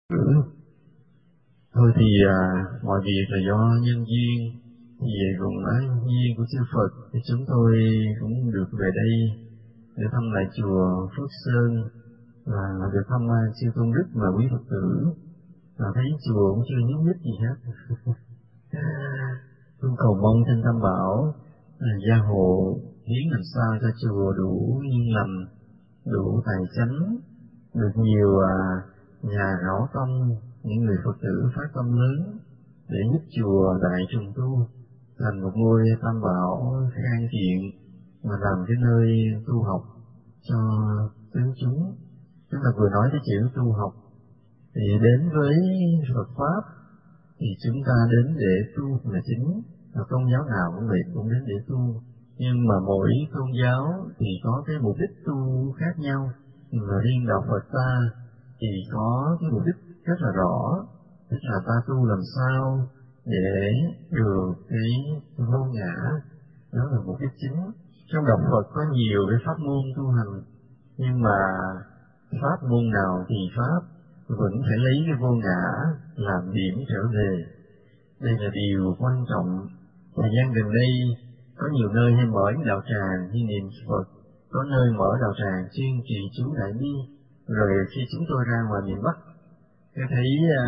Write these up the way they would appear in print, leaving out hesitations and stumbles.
Thôi thì mọi việc là do nhân duyên. Về cùng ái duyên của chư Phật thì chúng tôi cũng được về đây để thăm lại chùa Phước Sơn và được thăm chư Tôn Đức và quý Phật tử. Và thấy chùa cũng chưa nhúc nhích gì hết. Tôi cầu mong trên Tam Bảo gia hộ hiến làm sao cho chùa đủ yên lành, đủ tài chánh, được nhiều nhà hảo tâm, những người Phật tử phát tâm lớn để giúp chùa đại trùng tu thành một ngôi Tam Bảo khang kiện mà làm cái nơi tu học cho tướng chúng. Chúng ta vừa nói cái chữ tu học thì đến với Phật pháp thì chúng ta đến để tu là chính, và tôn giáo nào cũng vậy, cũng đến để tu. Nhưng mà mỗi tôn giáo thì có cái mục đích tu khác nhau, mà riêng đạo Phật ta thì có cái mục đích rất là rõ, tức là ta tu làm sao để được cái vô ngã, đó là mục đích chính. Trong đạo Phật có nhiều cái pháp môn tu hành, nhưng mà pháp môn nào thì pháp vẫn phải lấy cái vô ngã làm điểm trở về. Đây là điều quan trọng. Thời gian gần đây có nhiều nơi hay mở đạo tràng như niệm Phật, có nơi mở đạo tràng chuyên trì chú đại bi. Rồi khi chúng tôi ra ngoài miền Bắc, tôi thấy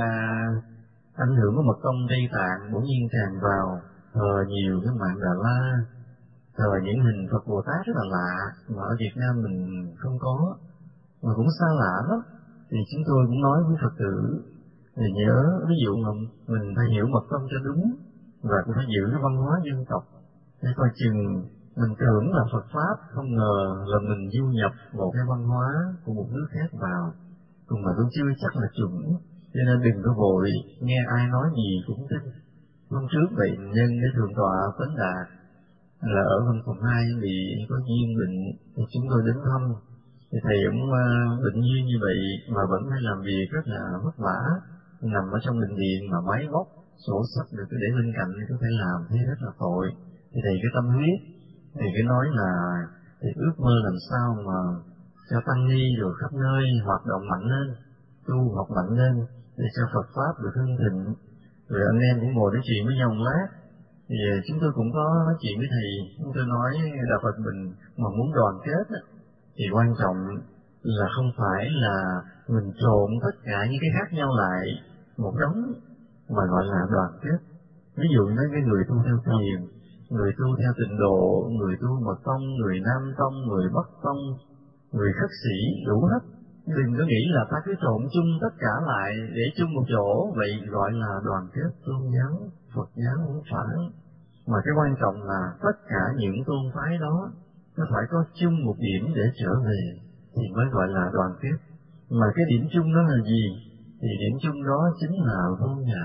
ảnh hưởng của mật tông Tây Tạng bỗng nhiên tràn vào, thờ nhiều cái mạng Đà La, thờ những hình Phật Bồ Tát rất là lạ mà ở Việt Nam mình không có, mà cũng xa lạ lắm. Thì chúng tôi cũng nói với Phật tử thì nhớ, ví dụ mà mình phải hiểu mật tông cho đúng, và cũng phải giữ cái văn hóa dân tộc. Để coi chừng mình tưởng là Phật Pháp, không ngờ là mình du nhập một cái văn hóa của một nước khác vào, cùng mà cũng chưa chắc là chuẩn. Cho nên đừng có vội nghe ai nói gì cũng tin. Hôm trước bệnh nhân cái thượng tọa Tấn Đạt là ở văn phòng 2 bị có duyên bệnh, thì chúng tôi đến thăm. Thì thầy cũng bệnh duyên như vậy mà vẫn phải làm việc rất là vất vả, nằm ở trong bệnh viện mà máy móc sổ sách được cứ để bên cạnh có thể làm, thấy rất là tội. Thì thầy cái tâm huyết, thầy cái nói là thầy ước mơ làm sao mà cho tăng ni rồi khắp nơi hoạt động mạnh lên, tu học mạnh lên để cho Phật pháp được hưng thịnh. Rồi anh em cũng ngồi nói chuyện với nhau một lát, thì chúng tôi cũng có nói chuyện với thầy. Chúng tôi nói đạo Phật mình mà muốn đoàn kết thì quan trọng là không phải là mình trộn tất cả những cái khác nhau lại một đống, mà gọi là đoàn kết. Ví dụ nói cái người tu theo thiền, người tu theo tịnh độ, người tu mật tông, người nam tông, người bắc tông, người khất sĩ, đủ hết. Đừng có nghĩ là ta cứ trộn chung tất cả lại để chung một chỗ, vậy gọi là đoàn kết tôn giáo, Phật giáo không phải. Mà cái quan trọng là tất cả những tôn phái đó nó phải có chung một điểm để trở về thì mới gọi là đoàn kết. Mà cái điểm chung đó là gì? Thì điểm chung đó chính là vô ngã.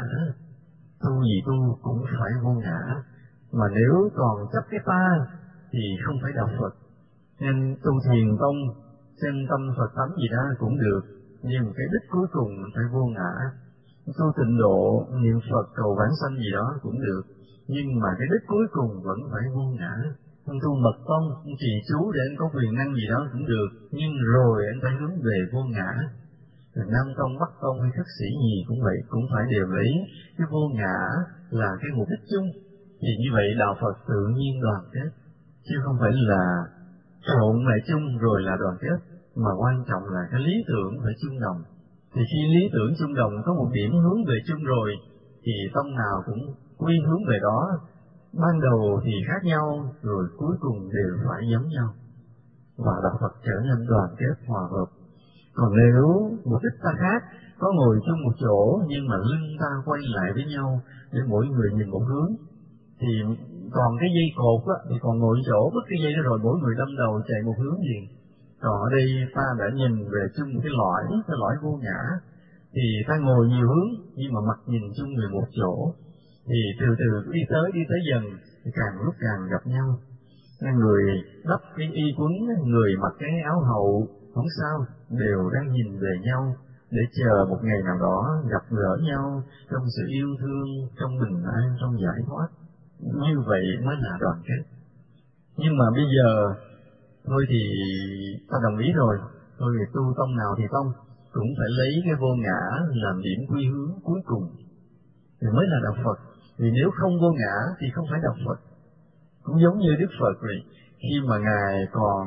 Tu gì tu cũng phải vô ngã. Mà nếu còn chấp cái ta thì không phải đạo Phật. Nên tu thiền tông, chân tâm Phật tánh gì đó cũng được, nhưng cái đích cuối cùng phải vô ngã. Tu tịnh độ, niệm Phật cầu vãng sanh gì đó cũng được, nhưng mà cái đích cuối cùng vẫn phải vô ngã. Anh tu mật tông, anh trì chú để anh có quyền năng gì đó cũng được, nhưng rồi anh phải hướng về vô ngã. Rồi Nam tông, Bắc tông hay khất sĩ gì cũng vậy, cũng phải đều lấy cái vô ngã là cái mục đích chung. Thì như vậy đạo Phật tự nhiên đoàn kết, chứ không phải là trộn lại chung rồi là đoàn kết, mà quan trọng là cái lý tưởng phải chung đồng. Thì khi lý tưởng chung đồng có một điểm hướng về chung rồi, thì tông nào cũng quy hướng về đó. Ban đầu thì khác nhau, rồi cuối cùng đều phải giống nhau, và đạo Phật trở nên đoàn kết hòa hợp. Còn nếu mục đích ta khác, có ngồi chung một chỗ nhưng mà lưng ta quay lại với nhau để mỗi người nhìn một hướng, thì còn cái dây cột á, thì còn ngồi chỗ bất cái dây đó rồi mỗi người đâm đầu chạy một hướng liền. Còn ở đây ta đã nhìn về chung một cái lõi vô ngã, thì ta ngồi nhiều hướng nhưng mà mặt nhìn chung người một chỗ, thì từ từ đi tới dần thì càng lúc càng gặp nhau. Người đắp cái y quấn, người mặc cái áo hậu không sao, đều đang nhìn về nhau để chờ một ngày nào đó gặp gỡ nhau trong sự yêu thương, trong bình an, trong giải thoát. Như vậy mới là đoàn kết. Nhưng mà bây giờ thôi thì ta đồng ý rồi, thôi thì tu tông nào thì tông, cũng phải lấy cái vô ngã làm điểm quy hướng cuối cùng thì mới là đạo Phật. Vì nếu không vô ngã thì không phải đạo Phật. Cũng giống như Đức Phật vậy, khi mà Ngài còn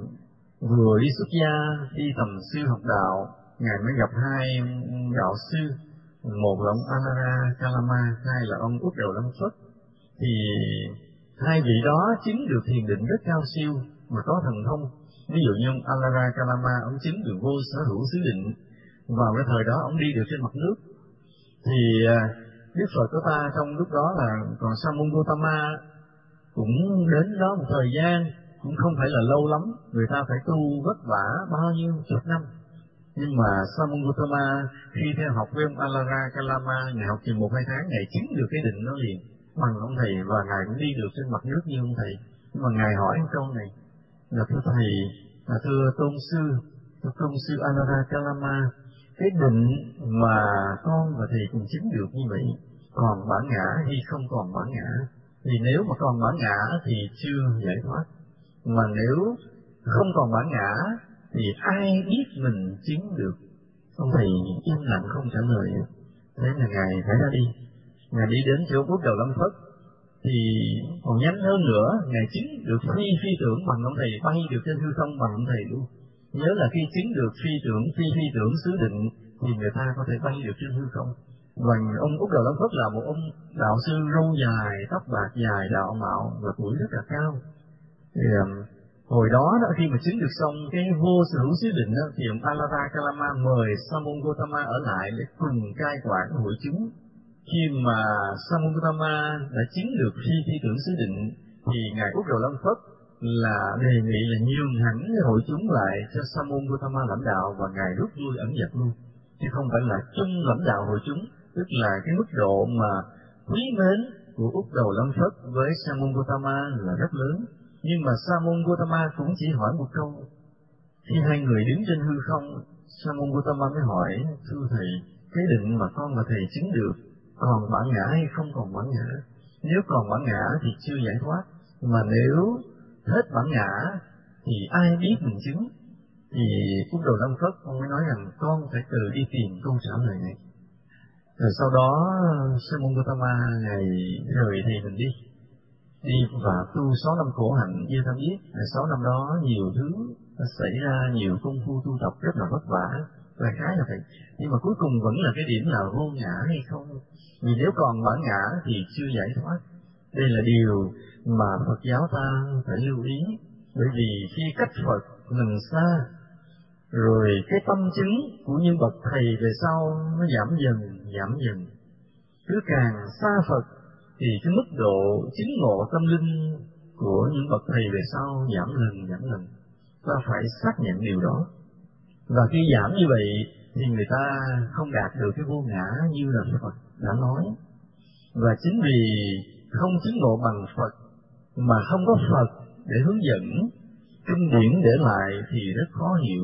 vừa đi xuất gia, đi tầm sư học đạo, Ngài mới gặp hai đạo sư, một là ông Alara Kalama, hai là ông Úc Đầu Lâm Phất. Thì hai vị đó chứng được thiền định rất cao siêu mà có thần thông. Ví dụ như ông Alara Kalama, ông chứng được vô sở hữu xứ định, vào cái thời đó ông đi được trên mặt nước. Thì Đức Phật của ta trong lúc đó là còn Sa môn Gautama cũng đến đó một thời gian, cũng không phải là lâu lắm, người ta phải tu vất vả bao nhiêu chục năm. Nhưng mà Sa môn Gautama khi theo học với ông Alara Kalama, Ngài học chừng 1-2 tháng, Ngài chứng được cái định đó liền bằng ông thầy, và Ngài cũng đi được trên mặt nước như ông thầy. Nhưng mà Ngài hỏi một câu này là: thưa thầy, là thưa tôn sư Alara Kalama, cái định mà con và thầy cùng chứng được như vậy còn bản ngã hay không còn bản ngã? Vì nếu mà còn bản ngã thì chưa giải thoát, mà nếu không còn bản ngã thì ai biết mình chứng được? Ông thầy im lặng không trả lời. Thế là Ngài phải ra đi. Ngài đi đến chỗ Úc Đầu Lâm Phất, thì còn nhanh hơn nữa, Ngài chứng được phi tưởng bằng ông thầy, bay được trên hư không bằng ông thầy luôn. Nhớ là khi chứng được phi tưởng xứ định thì người ta có thể bay được trên hư không. Và ông Úc Đầu Lâm Phất là một ông đạo sư râu dài, tóc bạc dài, đạo mạo và tuổi rất là cao. Thì hồi đó khi mà chứng được xong cái vô sở hữu xứ định đó, thì ông Alara Kalama mời Sa môn Gautama ở lại để cùng cai quản hội chúng. Khi mà Sa môn Gautama đã chứng được phi tưởng xứ định thì ngài Úc Đầu Lâm Phất là đề nghị là nhường hẳn cái hội chúng lại cho Sa môn Gautama lãnh đạo, và ngài rút lui ẩn dật luôn, chứ không phải là chung lãnh đạo hội chúng. Tức là cái mức độ mà quý mến của Úc Đầu Lâm Phất với Sa môn Gautama là rất lớn. Nhưng mà Sa môn Gautama cũng chỉ hỏi một câu. Khi hai người đứng trên hư không, Sa môn Gautama mới hỏi: thưa thầy, cái định mà con và thầy chứng được còn bản ngã hay không còn bản ngã? Nếu còn bản ngã thì chưa giải thoát, mà nếu hết bản ngã thì ai biết mình chứng? Thì Úc Đầu Lâm Phất ông mới nói rằng con phải tự đi tìm câu trả lời này. Rồi sau đó Sa môn Gautama ngày rời thầy mình đi và tu 6 năm khổ hạnh như ta biết. 6 năm đó nhiều thứ xảy ra, nhiều công phu tu tập rất là vất vả, là khá là vậy. Nhưng mà cuối cùng vẫn là cái điểm là vô ngã hay không? Vì nếu còn bản ngã thì chưa giải thoát. Đây là điều mà Phật giáo ta phải lưu ý. Bởi vì khi cách Phật mình xa, rồi cái tâm chứng của những bậc thầy về sau nó giảm dần. Cứ càng xa Phật thì cái mức độ chứng ngộ tâm linh của những bậc thầy về sau giảm lần. Ta phải xác nhận điều đó. Và khi giảm như vậy thì người ta không đạt được cái vô ngã như là Phật đã nói. Và chính vì không chứng ngộ bằng Phật mà không có Phật để hướng dẫn, kinh điển để lại thì rất khó hiểu.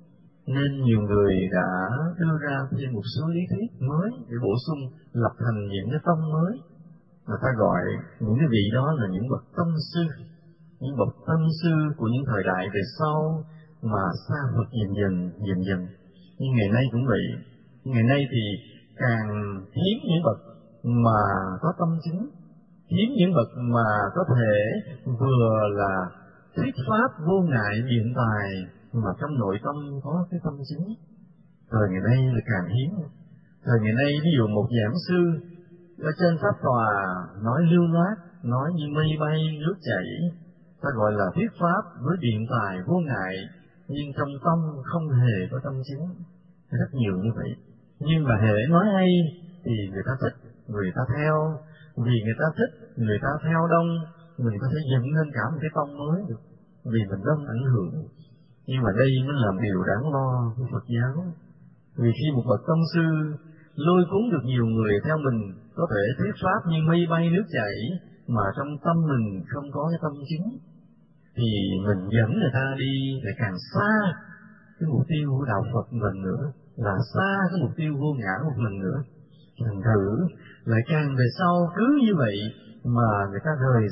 Nên nhiều người đã đưa ra thêm một số lý thuyết mới để bổ sung, lập thành những cái tông mới. Người ta gọi những cái vị đó là những bậc tâm sư, những bậc tâm sư của những thời đại về sau mà xa Phật dần. Nhưng ngày nay cũng vậy. Ngày nay thì càng hiếm những bậc mà có tâm chứng, hiếm những bậc mà có thể vừa là thuyết pháp vô ngại biện tài mà trong nội tâm có cái tâm chứng. Thời ngày nay là càng hiếm. Thời ngày nay ví dụ một giảng sư ở trên pháp tòa nói lưu loát, nói như mây bay nước chảy, ta gọi là thuyết pháp với biện tài vô ngại, nhưng trong tâm không hề có tâm chứng. Rất nhiều như vậy. Nhưng mà hễ nói hay thì người ta thích, người ta theo. Vì người ta thích, người ta theo đông, mình có thể dựng lên cả một cái tông mới được, vì mình đông ảnh hưởng. Nhưng mà đây mới là điều đáng lo của Phật giáo. Vì khi một bậc tông sư lôi cuốn được nhiều người theo mình, có thể thuyết pháp như mây bay nước chảy, mà trong tâm mình không có cái tâm chứng, thì mình dẫn người ta đi lại càng xa cái mục tiêu của đạo Phật một lần nữa, là xa cái mục tiêu vô ngã một lần nữa. Thành thử lại càng về sau cứ như vậy mà người ta rời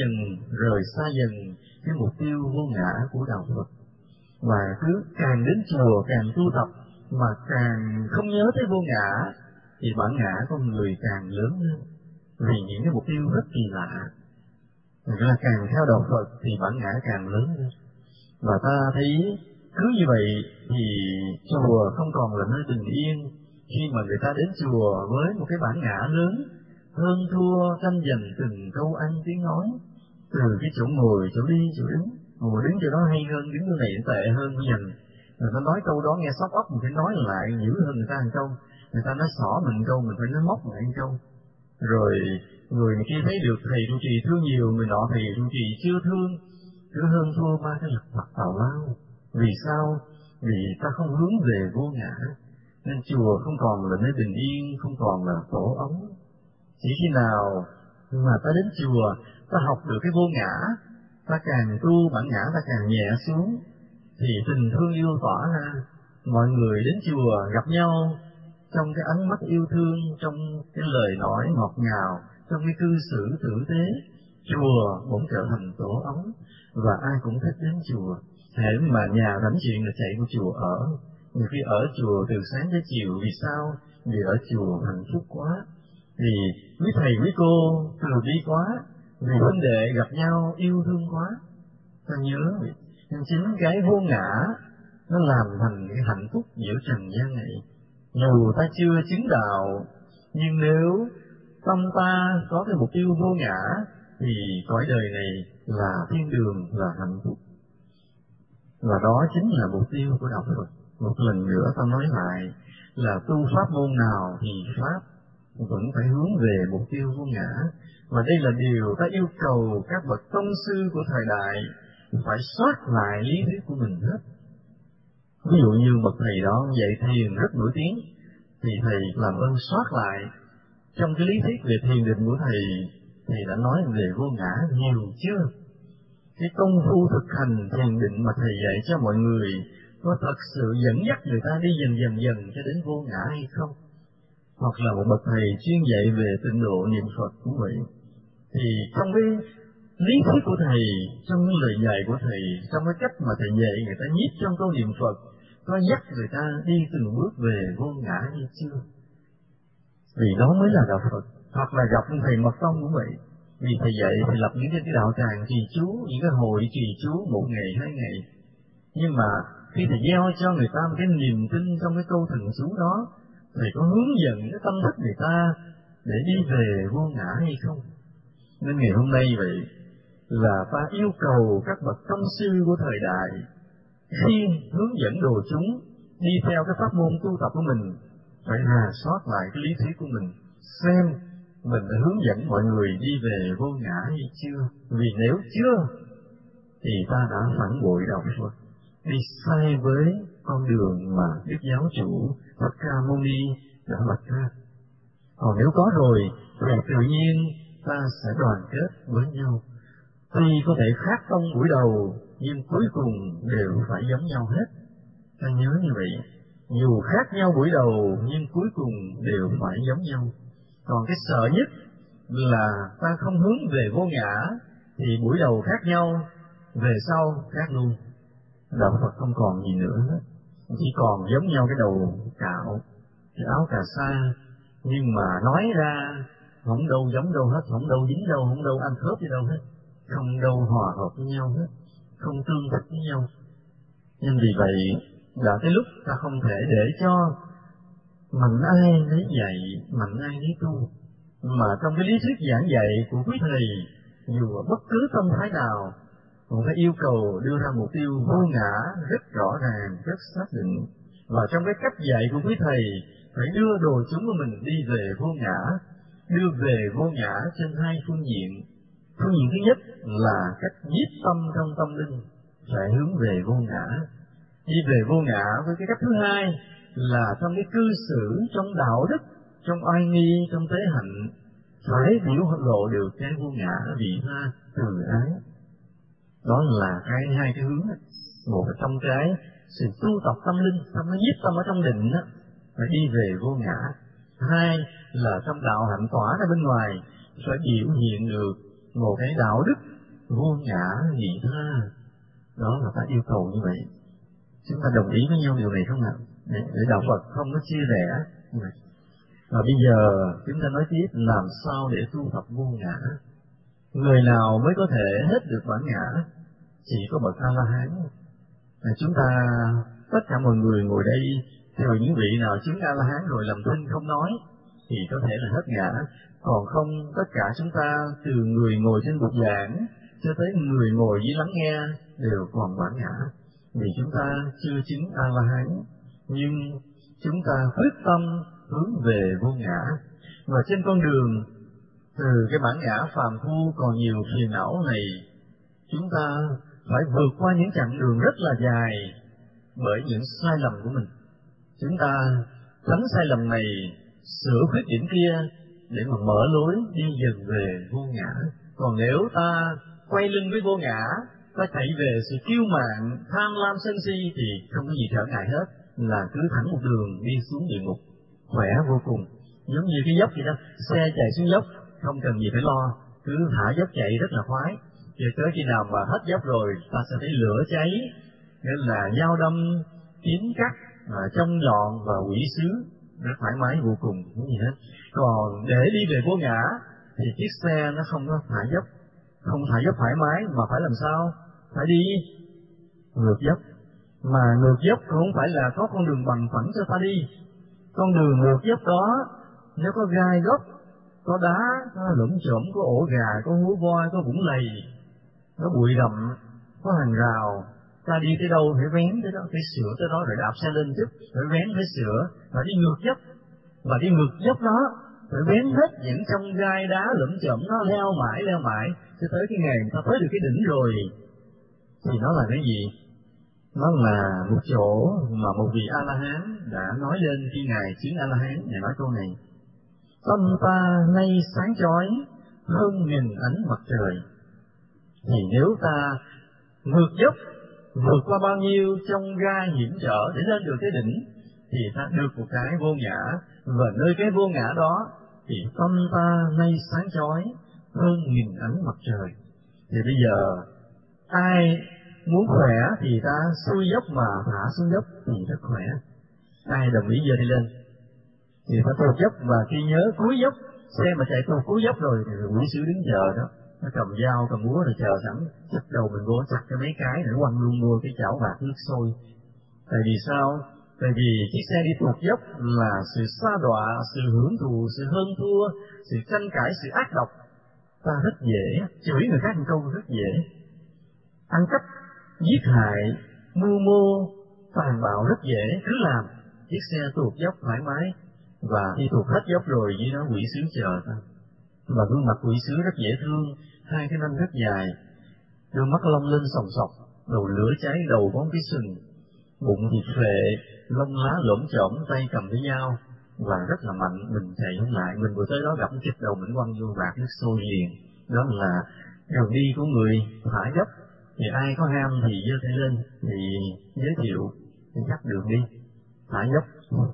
xa dần cái mục tiêu vô ngã của đạo Phật. Và cứ càng đến chùa càng tu tập mà càng không nhớ tới vô ngã thì bản ngã con người càng lớn hơn, vì những cái mục tiêu rất kỳ lạ. Thật ra càng theo đạo Phật thì bản ngã càng lớn hơn. Và ta thấy cứ như vậy thì chùa không còn là nơi bình yên. Khi mà người ta đến chùa với một cái bản ngã lớn, hơn thua tranh giành từng câu ăn tiếng nói, từ cái chỗ ngồi, chỗ đi, chỗ đứng, ngồi đứng chỗ đó hay hơn, đứng chỗ này tệ hơn của mình. Người ta nói câu đó nghe sóc óc, mình phải nói lại dữ hơn người ta một câu. Người ta nói xỏ mình câu, mình phải nói móc lại một câu. Rồi người kia thấy được thầy trụ trì thương nhiều, người nọ thầy trụ trì chưa thương, cứ hơn thua ba cái lặt vặt tào lao. Vì sao? Vì ta không hướng về vô ngã, nên chùa không còn là nơi bình yên, không còn là tổ ống. Chỉ khi nào mà ta đến chùa, ta học được cái vô ngã, ta càng tu bản ngã ta càng nhẹ xuống, thì tình thương yêu tỏa ra. Mọi người đến chùa gặp nhau trong cái ánh mắt yêu thương, trong cái lời nói ngọt ngào, trong cái cư xử tử tế, chùa bỗng trở thành tổ ấm, và ai cũng thích đến chùa. Hễ mà nhà rảnh chuyện là chạy vào chùa ở. Nhiều khi ở chùa từ sáng tới chiều, vì sao? Vì ở chùa hạnh phúc quá, vì quý thầy quý cô từ bi quá, vì huynh đệ gặp nhau yêu thương quá. Ta nhớ vậy. Nên chính cái vô ngã nó làm thành cái hạnh phúc giữa trần gian này. Dù ta chưa chứng đạo, nhưng nếu tâm ta có cái mục tiêu vô ngã, thì cõi đời này là thiên đường, là hạnh phúc. Và đó chính là mục tiêu của đạo Phật. Một lần nữa ta nói lại là tu pháp môn nào thì pháp vẫn phải hướng về mục tiêu vô ngã. Và đây là điều ta yêu cầu các bậc tông sư của thời đại phải soát lại lý thuyết của mình hết. Ví dụ như bậc thầy đó dạy thiền rất nổi tiếng, thì thầy làm ơn soát lại. Trong cái lý thuyết về thiền định của thầy đã nói về vô ngã nhiều chưa? Cái công phu thực hành thiền định mà thầy dạy cho mọi người có thật sự dẫn dắt người ta đi dần cho đến vô ngã hay không? Hoặc là một bậc thầy chuyên dạy về tịnh độ niệm Phật cũng vậy. Thì trong cái lý thuyết của thầy, trong những lời dạy của thầy, trong cái cách mà thầy dạy người ta nhiếp trong câu niệm Phật, có dắt người ta đi từng bước về vô ngã hay chưa? Vì đó mới là đạo Phật. Hoặc là gặp thầy Mật Tông cũng vậy. Vì thầy dạy thì lập những cái đạo tràng trì chú, những cái hội trì chú 1 ngày 2 ngày. Nhưng mà khi thầy gieo cho người ta một cái niềm tin trong cái câu thần chú đó, thầy có hướng dẫn cái tâm thức người ta để đi về vô ngã hay không? Nên ngày hôm nay vậy là ta yêu cầu các bậc tông sư của thời đại khi hướng dẫn đồ chúng đi theo cái pháp môn tu tập của mình, phải rà soát lại cái lý thuyết của mình, xem mình đã hướng dẫn mọi người đi về vô ngã hay chưa. Vì nếu chưa thì ta đã phản bội đạo Phật, đi sai với con đường mà Đức Giáo Chủ Thích Ca Mâu Ni đã vạch ra. Còn nếu có rồi thì tự nhiên ta sẽ đoàn kết với nhau. Tuy có thể khác tông buổi đầu, nhưng cuối cùng đều phải giống nhau hết. Ta nhớ như vậy. Dù khác nhau buổi đầu, nhưng cuối cùng đều phải giống nhau. Còn cái sợ nhất là ta không hướng về vô ngã, thì buổi đầu khác nhau, về sau khác luôn. Đạo Phật không còn gì nữa hết. Chỉ còn giống nhau cái đầu cạo, cái áo cà sa, nhưng mà nói ra không đâu giống đâu hết, không đâu dính đâu, không đâu ăn khớp với đâu hết, không đâu hòa hợp với nhau hết, không tương thích với nhau. Nên vì vậy đã tới lúc ta không thể để cho mạnh ai lấy dạy, mạnh ai lấy tu, mà trong cái lý thuyết giảng dạy của quý thầy, dù ở bất cứ tâm thái nào, cũng phải yêu cầu đưa ra mục tiêu vô ngã rất rõ ràng, rất xác định. Và trong cái cách dạy của quý thầy phải đưa đồ chúng của mình đi về vô ngã, đưa về vô ngã trên 2 phương diện. Phương diện thứ nhất là cách nhiếp tâm trong tâm linh, phải hướng về vô ngã. Đi về vô ngã với cái cách thứ hai là trong cái cư xử, trong đạo đức, trong oai nghi, trong tế hạnh, phải biểu lộ được cái vô ngã vị tha từ ái. Đó là hai cái hướng. Một là trong cái sự tu tập tâm linh, tâm nó nhiếp tâm ở trong định đó, phải đi về vô ngã. Hai là trong đạo hạnh tỏa ra bên ngoài, phải biểu hiện được một cái đạo đức vô ngã vị tha. Đó là ta yêu cầu như vậy. Chúng ta đồng ý với nhau điều này không ạ? để đạo Phật không có chia rẽ. Và bây giờ chúng ta nói tiếp làm sao để tu tập vô ngã. Người nào mới có thể hết được bản ngã? Chỉ có bậc A La Hán. Chúng ta tất cả mọi người ngồi đây, trừ những vị nào chứng A La Hán rồi làm thinh không nói thì có thể là hết ngã. Còn không, tất cả chúng ta từ người ngồi trên bục giảng cho tới người ngồi dưới lắng nghe đều còn bản ngã, vì chúng ta chưa chứng A La Hán, nhưng chúng ta quyết tâm hướng về vô ngã. Và trên con đường từ cái bản ngã phàm phu còn nhiều phiền não này, chúng ta phải vượt qua những chặng đường rất là dài bởi những sai lầm của mình. Chúng ta tránh sai lầm này, sửa khuyết điểm kia để mà mở lối đi dần về vô ngã. Còn nếu ta quay lưng với vô ngã, ta chạy về sự kiêu mạn, tham lam sân si thì không có gì trở ngại hết, là cứ thẳng một đường đi xuống địa ngục, khỏe vô cùng. Giống như cái dốc vậy đó, xe chạy xuống dốc không cần gì phải lo, cứ thả dốc chạy rất là khoái. Rồi tới khi nào mà hết dốc rồi, ta sẽ thấy lửa cháy, nên là dao đâm, kiếm cắt, trong nhọn và quỷ sứ, rất thoải mái vô cùng, không gì hết. Còn để đi về vô ngã thì chiếc xe nó không có thả dốc, không thả dốc thoải mái mà phải làm sao? Phải đi ngược dốc. Mà ngược dốc cũng không phải là có con đường bằng phẳng cho ta đi. Con đường ngược dốc đó nếu có gai góc, có đá, có lũng chổm, có ổ gà, có hú voi, có vũng lầy, có bụi rậm, có hàng rào, ta đi tới đâu phải vén tới đó, phải sửa tới đó, rồi đạp xe lên chút, phải vén, phải sửa, và đi ngược dốc. Và đi ngược dốc đó phải vén hết những trong gai đá lũng chổm, nó leo mãi cho tới cái ngày ta tới được cái đỉnh rồi thì nó là cái gì? Nó là một chỗ mà một vị A La Hán đã nói lên khi ngài chứng A La Hán. Ngài nói câu này: tâm ta nay sáng chói hơn nghìn ánh mặt trời. Thì nếu ta ngược dốc, vượt qua bao nhiêu trong gai hiểm trở để lên được cái đỉnh, thì ta được một cái vô ngã, và nơi cái vô ngã đó thì tâm ta nay sáng chói hơn nghìn ánh mặt trời. Thì bây giờ ai muốn khỏe thì ta xuôi dốc mà thả xuống dốc thì rất khỏe. Ai đồng ý giơ đi lên thì phải tuột dốc, và khi nhớ cuối dốc, xe mà chạy tuột cuối dốc rồi thì quỷ sứ đứng chờ đó, nó cầm dao cầm búa rồi chờ sẵn, chặt đầu mình vô, chặt cho mấy cái rồi quăng luôn vô cái chảo bạc nước sôi. Tại vì sao? Tại vì chiếc xe đi tuột dốc là sự sa đọa, sự hưởng thụ, sự hơn thua, sự tranh cãi, sự ác độc. Ta rất dễ chửi người khác một câu, rất dễ ăn cắp, giết hại, mưu mô, tàn bạo, rất dễ cứ làm. Chiếc xe tuột dốc thoải mái, và khi tuột hết dốc rồi dưới đó quỷ sứ chờ ta. Và gương mặt quỷ sứ rất dễ thương, hai cái nanh rất dài, đôi mắt long lên sòng sọc, đầu lửa cháy, đầu có cái sừng, bụng thì phệ, lông lá lổm chổm, tay cầm cái dao, và rất là mạnh. Mình chạy không lại, mình vừa tới đó gặp cái chích đầu mình quăng vô bạc nước sôi liền. Đó là đường đi của người thả dốc. Thì ai có ham thì giơ tay lên thì giới thiệu, thì dắt đường đi thả dốc.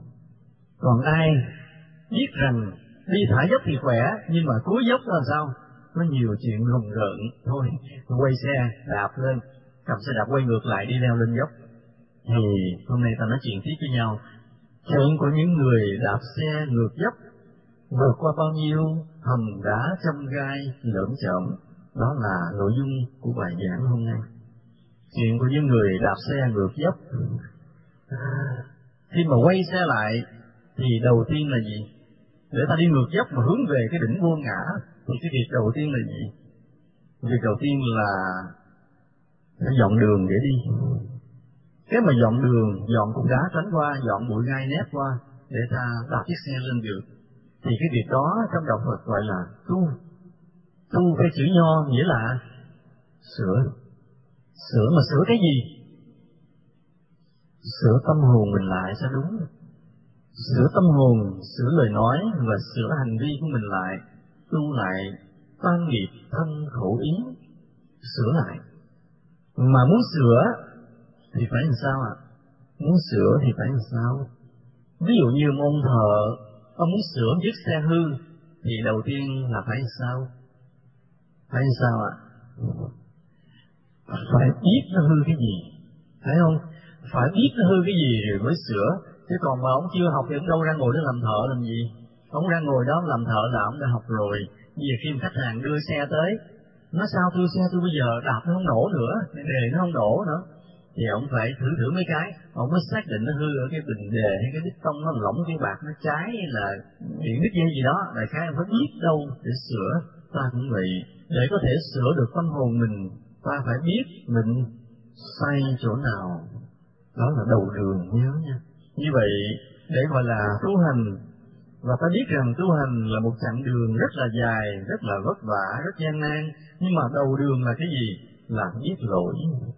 Còn ai biết rằng đi thả dốc thì khỏe, nhưng mà cuối dốc là sao? Có nhiều chuyện rùng rợn, thôi quay xe đạp lên, cầm xe đạp quay ngược lại đi leo lên dốc. Thì hôm nay ta nói chuyện tiếp với nhau chuyện của những người đạp xe ngược dốc, vượt qua bao nhiêu hầm đá chông gai lởm chởm. Đó là nội dung của bài giảng hôm nay. Chuyện của những người đạp xe ngược dốc. Khi mà quay xe lại thì đầu tiên là gì? Để ta đi ngược dốc mà hướng về cái đỉnh vô ngã thì cái việc đầu tiên là gì? Việc đầu tiên là phải dọn đường để đi. Cái mà dọn đường, dọn cục đá tránh qua, dọn bụi gai nép qua để ta đạp chiếc xe lên được, thì cái việc đó trong đạo Phật gọi là tu. Tu cái chữ nho nghĩa là sửa. Sửa mà sửa cái gì? Sửa tâm hồn mình lại sao đúng. Sửa tâm hồn, sửa lời nói và sửa hành vi của mình lại. Tu lại toan nghiệp thân khẩu ý. Sửa lại. Mà muốn sửa thì phải làm sao ạ? Muốn sửa thì phải làm sao? Ví dụ như một ông thợ, ông muốn sửa chiếc xe hư thì đầu tiên là phải làm sao? Phải làm sao ạ? Phải biết nó hư cái gì, phải không? Phải biết nó hư cái gì rồi mới sửa. Chứ còn mà ông chưa học thì ông đâu ra ngồi đó làm thợ làm gì? Ông ra ngồi đó làm thợ là ông đã học rồi. Bây giờ khi khách hàng đưa xe tới, nói sao tôi xe tôi bây giờ đạp nó không nổ nữa, đề nó không nổ nữa, thì ông phải thử mấy cái, ông mới xác định nó hư ở cái bình đề hay cái đít tông nó lỏng, cái bạc nó cháy hay là điện đứt dây gì đó, đại khái ông phải biết đâu để sửa. Ta cũng vậy, để có thể sửa được tâm hồn mình, ta phải biết mình sai chỗ nào. Đó là đầu đường, nhớ nha. Như vậy để gọi là tu hành, và ta biết rằng tu hành là một chặng đường rất là dài, rất là vất vả, rất gian nan, nhưng mà đầu đường là cái gì? Là biết lỗi.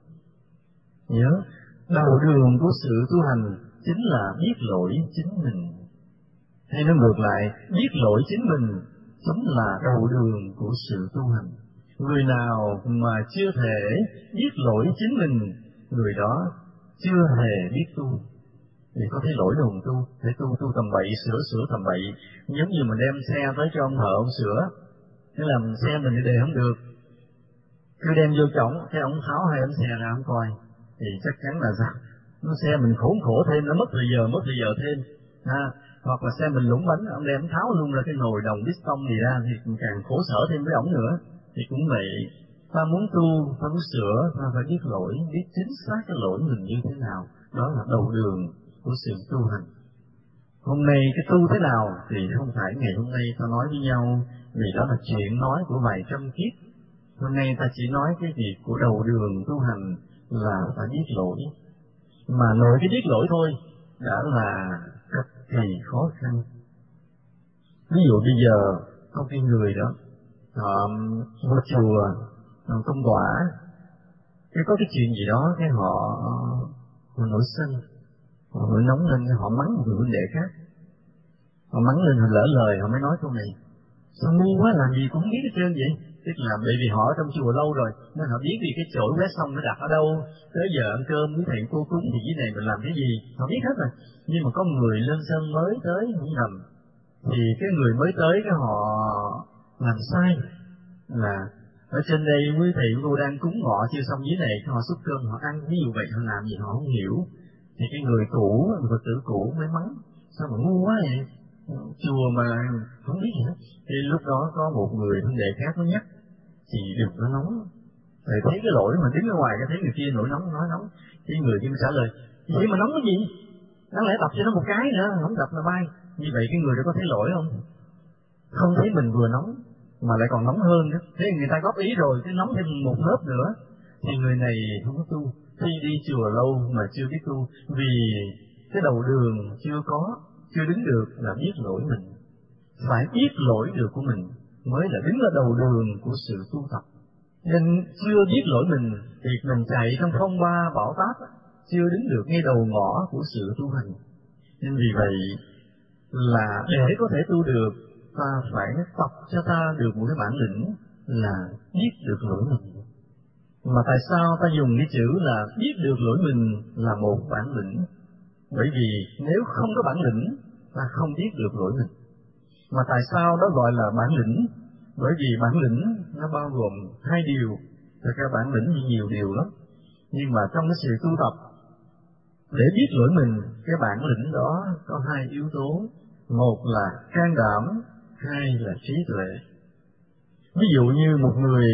Nhớ, đầu đường của sự tu hành chính là biết lỗi chính mình. Hay nói ngược lại, biết lỗi chính mình chính là đầu đường của sự tu hành. Người nào mà chưa thể biết lỗi chính mình, người đó chưa hề biết tu. Thì có thấy lỗi đâu tu, để tu tầm bậy, sửa tầm bậy. Giống như mình đem xe tới cho ông thợ ông sửa, thế làm xe mình thì đề không được, cứ đem vô chổng, cái ông tháo hai ống xe ra ông coi, thì chắc chắn là sao? Nó xe mình khổ thêm, nó mất thời giờ thêm. Hoặc là xe mình lủng bánh, ông đem tháo luôn ra cái nồi đồng piston gì ra, thì càng khổ sở thêm với ổng nữa. Thì cũng vậy, ta muốn tu, ta muốn sửa, ta phải biết lỗi, biết chính xác cái lỗi mình như thế nào. Đó là đầu đường của sự tu hành. Hôm nay cái tu thế nào thì không phải ngày hôm nay ta nói với nhau, vì đó là chuyện nói của vài trăm kiếp. Hôm nay ta chỉ nói cái việc của đầu đường tu hành là phải biết lỗi. Mà nội cái biết lỗi thôi đã là cực kỳ khó khăn. Ví dụ bây giờ có cái người đó, họ vô chùa, công quả, cái có cái chuyện gì đó, cái họ nổi sân, họ nổi nóng lên, họ mắng một người huynh đệ khác. Họ mắng lên, họ lỡ lời, họ mới nói câu này: sao ngu quá, làm gì cũng biết hết trơn vậy? Tức là bởi vì họ ở trong chùa lâu rồi, nên họ biết vì cái chổi quét xong nó đặt ở đâu, tới giờ ăn cơm với thầy cô cúng thì dưới này mình làm cái gì, họ biết hết rồi. Nhưng mà có người lên sân mới tới không rành, thì cái người mới tới cái họ làm sai, là ở trên đây quý thầy cô đang cúng ngọ chưa xong, dưới này họ xúc cơm họ ăn, ví dụ vậy, họ làm gì họ không hiểu. Thì cái người cũ, người Phật tử cũ mới mắng: sao mà ngu quá vậy, chùa mà không biết gì hết. Thì lúc đó có một người huynh đệ khác nó nhắc: thì đừng có nóng, thầy thấy cái lỗi mà đứng ở ngoài cái thấy người kia nổi nóng, nói nóng. Cái người kia mới trả lời: vậy mà nóng cái gì, đáng lẽ tập cho nó một cái nữa, không tập là bay. Như vậy cái người đó có thấy lỗi không? Không thấy mình vừa nóng mà lại còn nóng hơn nữa. Thế người ta góp ý rồi, cái nóng thêm một lớp nữa, thì người này không có tu. Khi đi chùa lâu mà chưa biết tu, vì cái đầu đường chưa đứng được là biết lỗi mình. Phải biết lỗi được của mình mới là đứng ở đầu đường của sự tu tập. Nên chưa biết lỗi mình thì mình chạy trong phong ba bão táp, chưa đứng được ngay đầu ngõ của sự tu hành. Nên vì vậy là để có thể tu được, ta phải tập cho ta được một cái bản lĩnh là biết được lỗi mình. Mà tại sao ta dùng cái chữ là biết được lỗi mình là một bản lĩnh? Bởi vì nếu không có bản lĩnh, ta không biết được lỗi mình. Mà tại sao đó gọi là bản lĩnh? Bởi vì bản lĩnh nó bao gồm hai điều. Thật ra bản lĩnh nhiều điều lắm, nhưng mà trong cái sự tu tập để biết lỗi mình, cái bản lĩnh đó có hai yếu tố: một là can đảm, hai là trí tuệ. Ví dụ như một người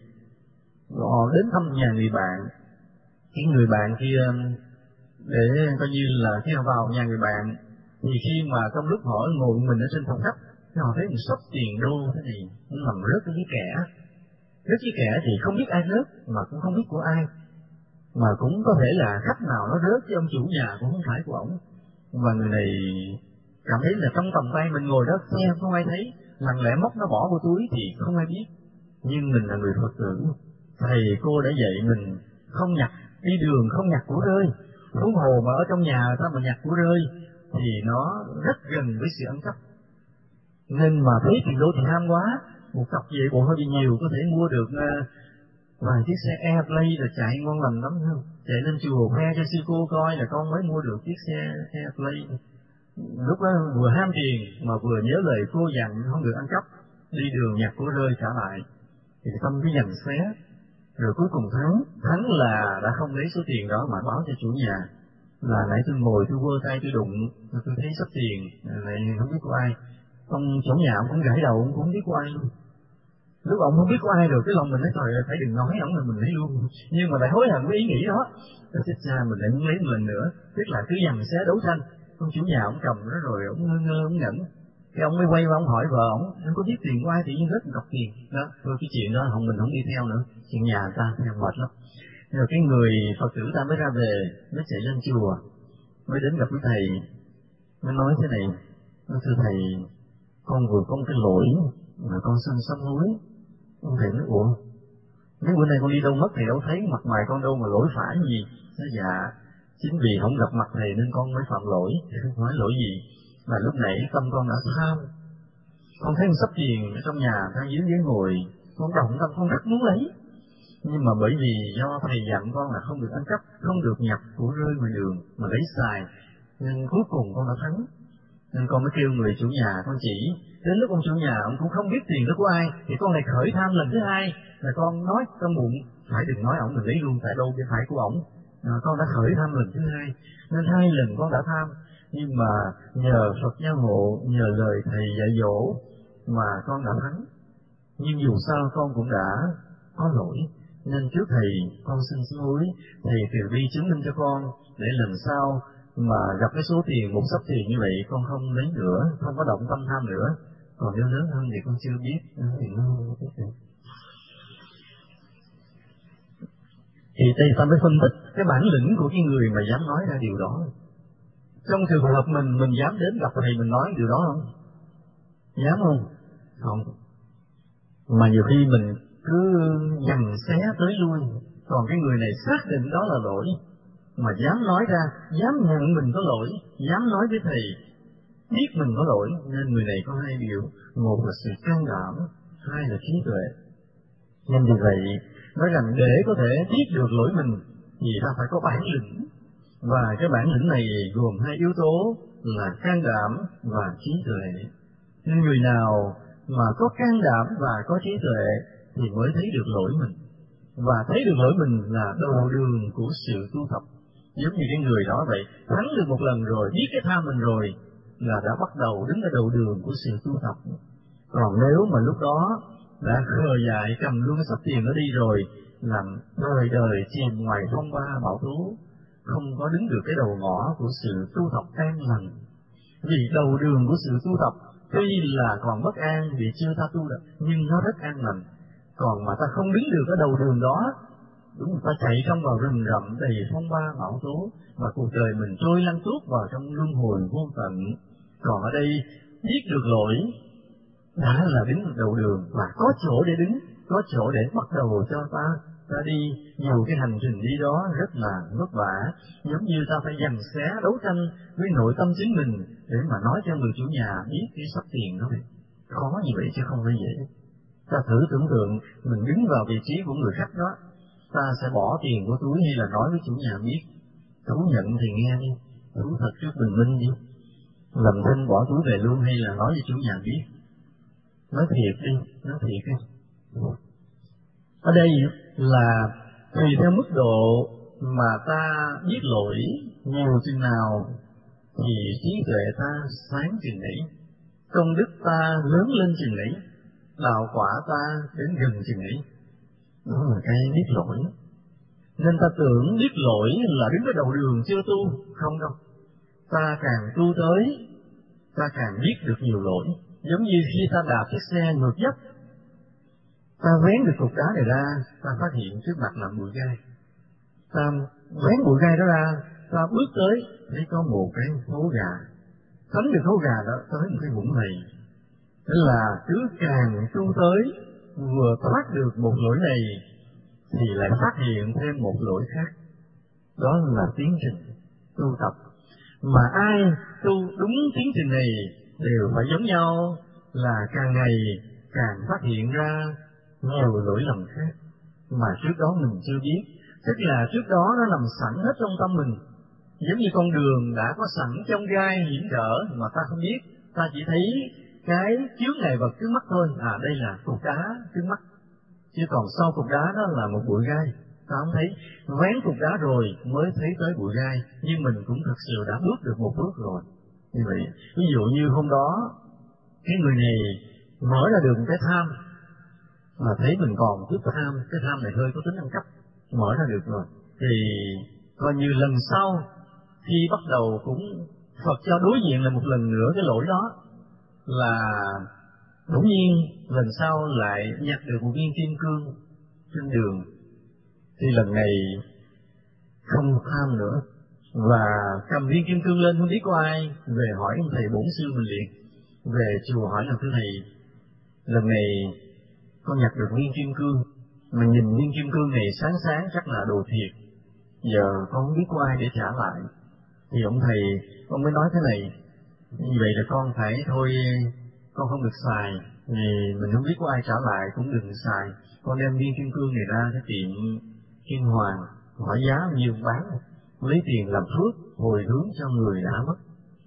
họ đến thăm nhà người bạn, cái người bạn kia để coi như là khi họ vào nhà người bạn, thì khi mà trong lúc họ ngồi mình ở trên phòng khách, họ thấy một sấp tiền đô thế này nó nằm rớt ở dưới kẻ. Rớt dưới kẻ thì không biết ai rớt, mà cũng không biết của ai, mà cũng có thể là khách nào nó rớt chứ ông chủ nhà cũng không phải của ổng. Và người này cảm thấy là trong tầm tay mình ngồi đó xem không ai thấy, lặng lẽ móc nó bỏ vô túi thì không ai biết. Nhưng mình là người Phật tử, thầy cô đã dạy mình không nhặt, đi đường không nhặt của rơi. Huống hồ mà ở trong nhà ta mà nhặt của rơi thì nó rất gần với sự ăn cắp. Nên mà thấy tiền đô thì ham quá, một cặp về bộ hơi bị nhiều có thể mua được vài chiếc xe Airplay là chạy ngon lành lắm không? Chạy lên chùa khoe cho sư cô coi là con mới mua được chiếc xe Airplay. Lúc đó vừa ham tiền mà vừa nhớ lời cô dặn không được ăn cắp, đi đường nhặt của rơi trả lại, thì tâm cứ giằng xé. Rồi cuối cùng thắng là đã không lấy số tiền đó mà báo cho chủ nhà. là nãy tôi ngồi tôi vơ tay tôi đụng, tôi thấy sắp tiền, lại không biết của ai. Ông chủ nhà ông cũng gãi đầu, ông cũng không biết của ai luôn. Lúc ông không biết của ai rồi, cái lòng mình nói trời ơi, phải đừng nói ông là mình lấy luôn. Nhưng mà lại hối hận với ý nghĩ đó. Tôi chết cha, mình lại muốn lấy một lần nữa. Tức là cứ dằn xé đấu tranh. Ông chủ nhà ông cầm nó rồi ông ngơ ngơ ông ngẩn. Cái ông mới quay qua ông hỏi vợ ông có biết tiền của ai, tự nhiên rất cọc tiền. Đó, thôi cái chuyện đó mình không đi theo nữa. Chuyện nhà ta theo mệt lắm. Rồi cái người Phật tử ta mới ra về, mới chạy lên chùa, mới đến gặp cái thầy, mới nói thế này: thưa thầy, con vừa có một cái lỗi mà con xin sám hối. Ông thầy nói: ủa, mấy bữa nay con đi đâu mất, thầy đâu thấy mặt mày con đâu mà lỗi phải gì? Nói dạ, chính vì không gặp mặt thầy nên con mới phạm lỗi. Thì không nói lỗi gì, mà lúc nãy tâm con đã tham. Con thấy một sắp tiền ở trong nhà đang dưới ghế ngồi, con động tâm con rất muốn lấy. Nhưng mà bởi vì do thầy dặn con là không được ăn cắp, không được nhập của rơi ngoài đường mà lấy xài, nên cuối cùng con đã thắng. Nên con mới kêu người chủ nhà con chỉ. Đến lúc ông chủ nhà ông cũng không biết tiền đó của ai, thì con lại khởi tham lần thứ hai, là con nói trong bụng phải đừng nói ổng, mình lấy luôn, tại đâu cái phải của ổng. Con đã khởi tham lần thứ hai, nên 2 lần con đã tham. Nhưng mà nhờ Phật gia hộ, nhờ lời thầy dạy dỗ mà con đã thắng. Nhưng dù sao con cũng đã có lỗi, nên trước thầy con xin hối, thầy từ bi chứng minh cho con, để lần sau mà gặp cái số tiền, một sắp tiền như vậy con không lấy nữa, không có động tâm tham nữa. Còn nếu lớn hơn thì con chưa biết. Thì đây ta mới phân tích cái bản lĩnh của cái người mà dám nói ra điều đó. Trong trường hợp mình dám đến gặp thầy mình nói điều đó không? Dám không? Không. Mà nhiều khi mình cứ dằn xé tới lui, còn cái người này xác định đó là lỗi, mà dám nói ra, dám nhận mình có lỗi, dám nói với thầy, biết mình có lỗi, nên người này có 2 điều: một là sự can đảm, 2 là trí tuệ. Nên vì vậy, nói rằng để có thể biết được lỗi mình thì ta phải có bản lĩnh, và cái bản lĩnh này gồm 2 yếu tố là can đảm và trí tuệ. Nên người nào mà có can đảm và có trí tuệ thì mới thấy được lỗi mình, và thấy được lỗi mình là đầu đường của sự tu tập. Giống như cái người đó vậy, thắng được một lần rồi, biết cái tham mình rồi, là đã bắt đầu đứng ở đầu đường của sự tu tập. Còn nếu mà lúc đó đã khờ dại cầm luôn cái sắp tiền đó đi rồi, làm đời đời chìm ngoài phong ba bão tố, không có đứng được cái đầu ngõ của sự tu tập an lành. Vì đầu đường của sự tu tập tuy là còn bất an vì chưa ta tu được, nhưng nó rất an lành. Còn mà ta không đứng được ở đầu đường đó, đúng, ta chạy trong vào rừng rậm đầy phong ba bão tố, và cuộc đời mình trôi lăn tuốt vào trong luân hồi vô tận. Còn ở đây biết được lỗi đã là đứng đầu đường, và có chỗ để đứng, có chỗ để bắt đầu cho ta đi. Nhiều cái hành trình đi đó rất là vất vả, giống như ta phải dằn xé đấu tranh với nội tâm chính mình để mà nói cho người chủ nhà biết cái sắp tiền đó. Khó như vậy chứ không phải dễ. Ta thử tưởng tượng mình đứng vào vị trí của người khách đó, ta sẽ bỏ tiền của túi hay là nói với chủ nhà biết? Thú nhận thì nghe đi, thú thật trước bình minh đi, lầm thinh bỏ túi về luôn hay là nói với chủ nhà biết? Nói thiệt đi, nói thiệt đi. Ở đây là tùy theo mức độ mà ta biết lỗi nhiều chừng nào thì trí tuệ ta sáng chừng ấy, công đức ta lớn lên chừng ấy, đạo quả ta đến gần chừng ấy. Đó là cái biết lỗi. Nên ta tưởng biết lỗi là đứng ở đầu đường chưa tu, không đâu. Ta càng tu tới, ta càng biết được nhiều lỗi. Giống như khi ta đạp chiếc xe ngược dốc, ta vén được cục đá này ra, ta phát hiện trước mặt là bụi gai. Ta vén bụi gai đó ra, ta bước tới, thấy có một cái hố gà. Tránh được hố gà đó, tới một cái vũng lầy. Thế là cứ càng tu tới, vừa thoát được một lỗi này, thì lại phát hiện thêm một lỗi khác. Đó là tiến trình tu tập. Mà ai tu đúng tiến trình này đều phải giống nhau, là càng ngày càng phát hiện ra nhiều lỗi lầm khác mà trước đó mình chưa biết. Tức là trước đó nó nằm sẵn hết trong tâm mình, giống như con đường đã có sẵn trong gai hiểm trở mà ta không biết. Ta chỉ thấy cái chướng ngại vật trước mắt thôi, đây là cục đá trước mắt, chứ còn sau cục đá đó là một bụi gai. ta không thấy, vén cục đá rồi mới thấy tới bụi gai, nhưng mình cũng thật sự đã bước được một bước rồi. Như vậy, ví dụ như hôm đó cái người này mở ra được một cái tham, mà thấy mình còn chút tham, cái tham này hơi có tính ăn cắp, mở ra được rồi, thì coi như lần sau khi bắt đầu cũng Phật cho đối diện là một lần nữa cái lỗi đó, là bỗng nhiên lần sau lại nhặt được một viên kim cương trên đường, thì lần này không tham nữa, và cầm viên kim cương lên không biết có ai, về hỏi ông thầy bổn sư mình liền, về chùa hỏi là thưa thầy, lần này con nhặt được viên kim cương, mà nhìn viên kim cương này sáng sáng chắc là đồ thiệt, giờ con không biết có ai để trả lại. Thì ông thầy ông mới nói thế này, như vậy là con phải thôi, con không được xài, vì mình không biết có ai trả lại cũng đừng xài, con đem viên kim cương này ra cái tiệm Kim Hoàng, hỏi giá bao nhiêu bán, lấy tiền làm phước hồi hướng cho người đã mất.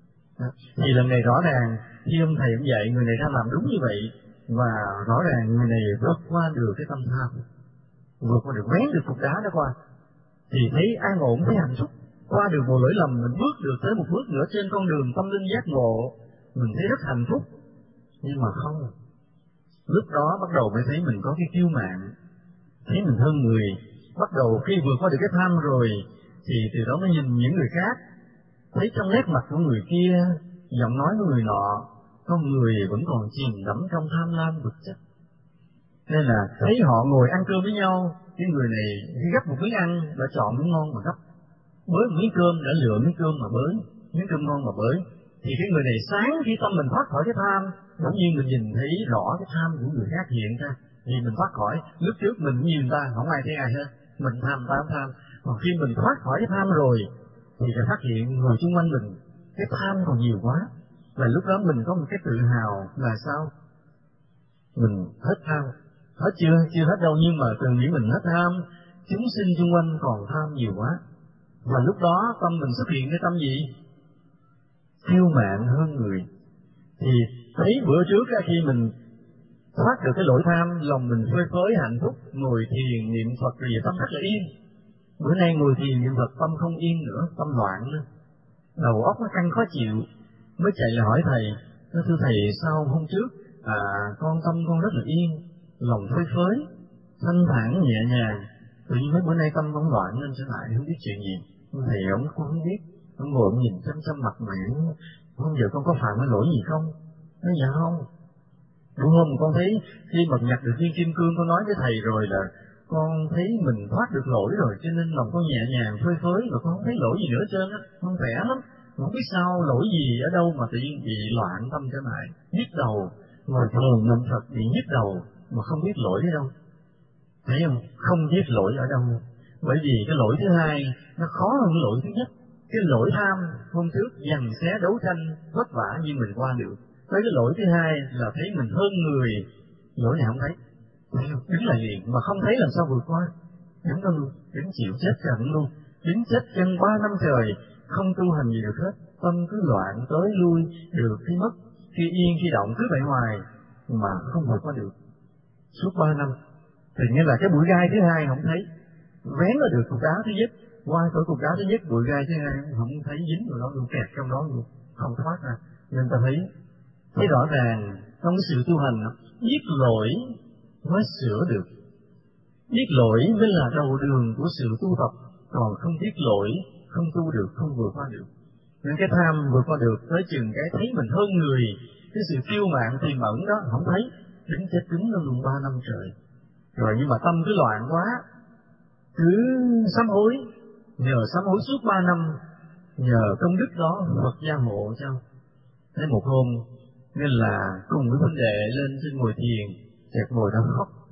Thì lần này rõ ràng khi ông thầy cũng dạy người này ra làm đúng như vậy, và rõ ràng người này vượt qua được cái tâm tham, vượt qua được, vén được cục đá đó qua, thì thấy an ổn, thấy hạnh phúc, qua được một lỗi lầm, mình bước được tới một bước nữa trên con đường tâm linh giác ngộ, mình thấy rất hạnh phúc. Nhưng mà không, lúc đó bắt đầu mới thấy mình có cái kiêu mạn, thấy mình hơn người, bắt đầu khi vượt qua được cái tham rồi, thì từ đó mới nhìn những người khác, thấy trong nét mặt của người kia, giọng nói của người nọ, con người vẫn còn chìm đắm trong tham lam vật chất. Nên là thấy họ ngồi ăn cơm với nhau, cái người này khi gấp một miếng ăn đã chọn miếng ngon mà gấp, bới một miếng cơm đã lựa miếng cơm mà bới, miếng cơm ngon mà bới, thì cái người này sáng khi tâm mình thoát khỏi cái tham, bỗng nhiên mình nhìn thấy rõ cái tham của người khác hiện ra, thì mình thoát khỏi. Lúc trước mình nhìn người ta không ai thấy ai hết, mình tham tham, còn khi mình thoát khỏi cái tham rồi thì sẽ phát hiện người xung quanh mình cái tham còn nhiều quá, và lúc đó mình có một cái tự hào là sao, mình hết tham, hết chưa hết đâu, nhưng mà từ nghĩ mình hết tham, chúng sinh xung quanh còn tham nhiều quá, và lúc đó tâm mình xuất hiện cái tâm gì, kiêu mạn hơn người. Thì thấy bữa trước khi mình thoát được cái lỗi tham, lòng mình phơi phới hạnh phúc, ngồi thiền niệm Phật rồi tâm rất là yên. Bữa nay ngồi thiền niệm Phật tâm không yên nữa, tâm loạn nữa, đầu óc nó căng khó chịu, mới chạy lại hỏi thầy, thưa thầy sao hôm trước con tâm con rất là yên, lòng phơi phới, thanh thản nhẹ nhàng, tự nhiên mấy bữa nay tâm con loạn nên trở lại không biết chuyện gì. Thầy ông cũng không biết, ông ngồi ông nhìn chăm chăm mặt mẹ, không giờ con có phạm cái lỗi gì không? Nói dạ không. Đúng không, con thấy khi mà nhặt được viên kim cương, con nói với thầy rồi là con thấy mình thoát được lỗi rồi, cho nên lòng con nhẹ nhàng phơi phới, và con không thấy lỗi gì nữa trơn á, con khỏe lắm. Không biết sao lỗi gì ở đâu mà tự nhiên bị loạn tâm trở lại, nhức đầu, ngồi thiền niệm Phật bị nhức đầu mà không biết lỗi ở đâu. Thấy không? Không biết lỗi ở đâu. Bởi vì cái lỗi thứ hai nó khó hơn cái lỗi thứ nhất. Cái lỗi tham hôm trước giằng xé đấu tranh vất vả nhưng mình qua được. Tới cái lỗi thứ hai là thấy mình hơn người, lỗi này không thấy. Đứng lại liền mà không thấy làm sao vượt qua. Đứng đó luôn, đứng chịu chết trận luôn, đứng chết chân 3 năm trời, không tu hành gì được hết, tâm cứ loạn tới lui, được khi mất, khi yên khi động cứ vậy hoài mà không vượt qua được suốt 3 năm. Thì nghĩa là cái bụi gai thứ hai không thấy, vén ra được cục đá thứ nhất, qua khỏi cục đá thứ nhất, bụi gai thứ hai không thấy, dính vào đó luôn, kẹt trong đó luôn, không thoát ra. Nên ta thấy rõ ràng trong cái sự tu hành, biết lỗi mới sửa được, biết lỗi mới là đầu đường của sự tu tập, còn không biết lỗi không tu được, không vượt qua được. Nên cái tham vượt qua được tới chừng cái thấy mình hơn người, cái sự kiêu mạn tiềm ẩn đó không thấy, đứng chết cứng luôn 3 năm trời. Rồi nhưng mà tâm cứ loạn quá, cứ sám hối, nhờ sám hối suốt 3 năm, nhờ công đức đó Phật gia hộ cho. Thế một hôm nên là cùng với huynh đệ lên trên ngồi thiền, chợt ngồi đó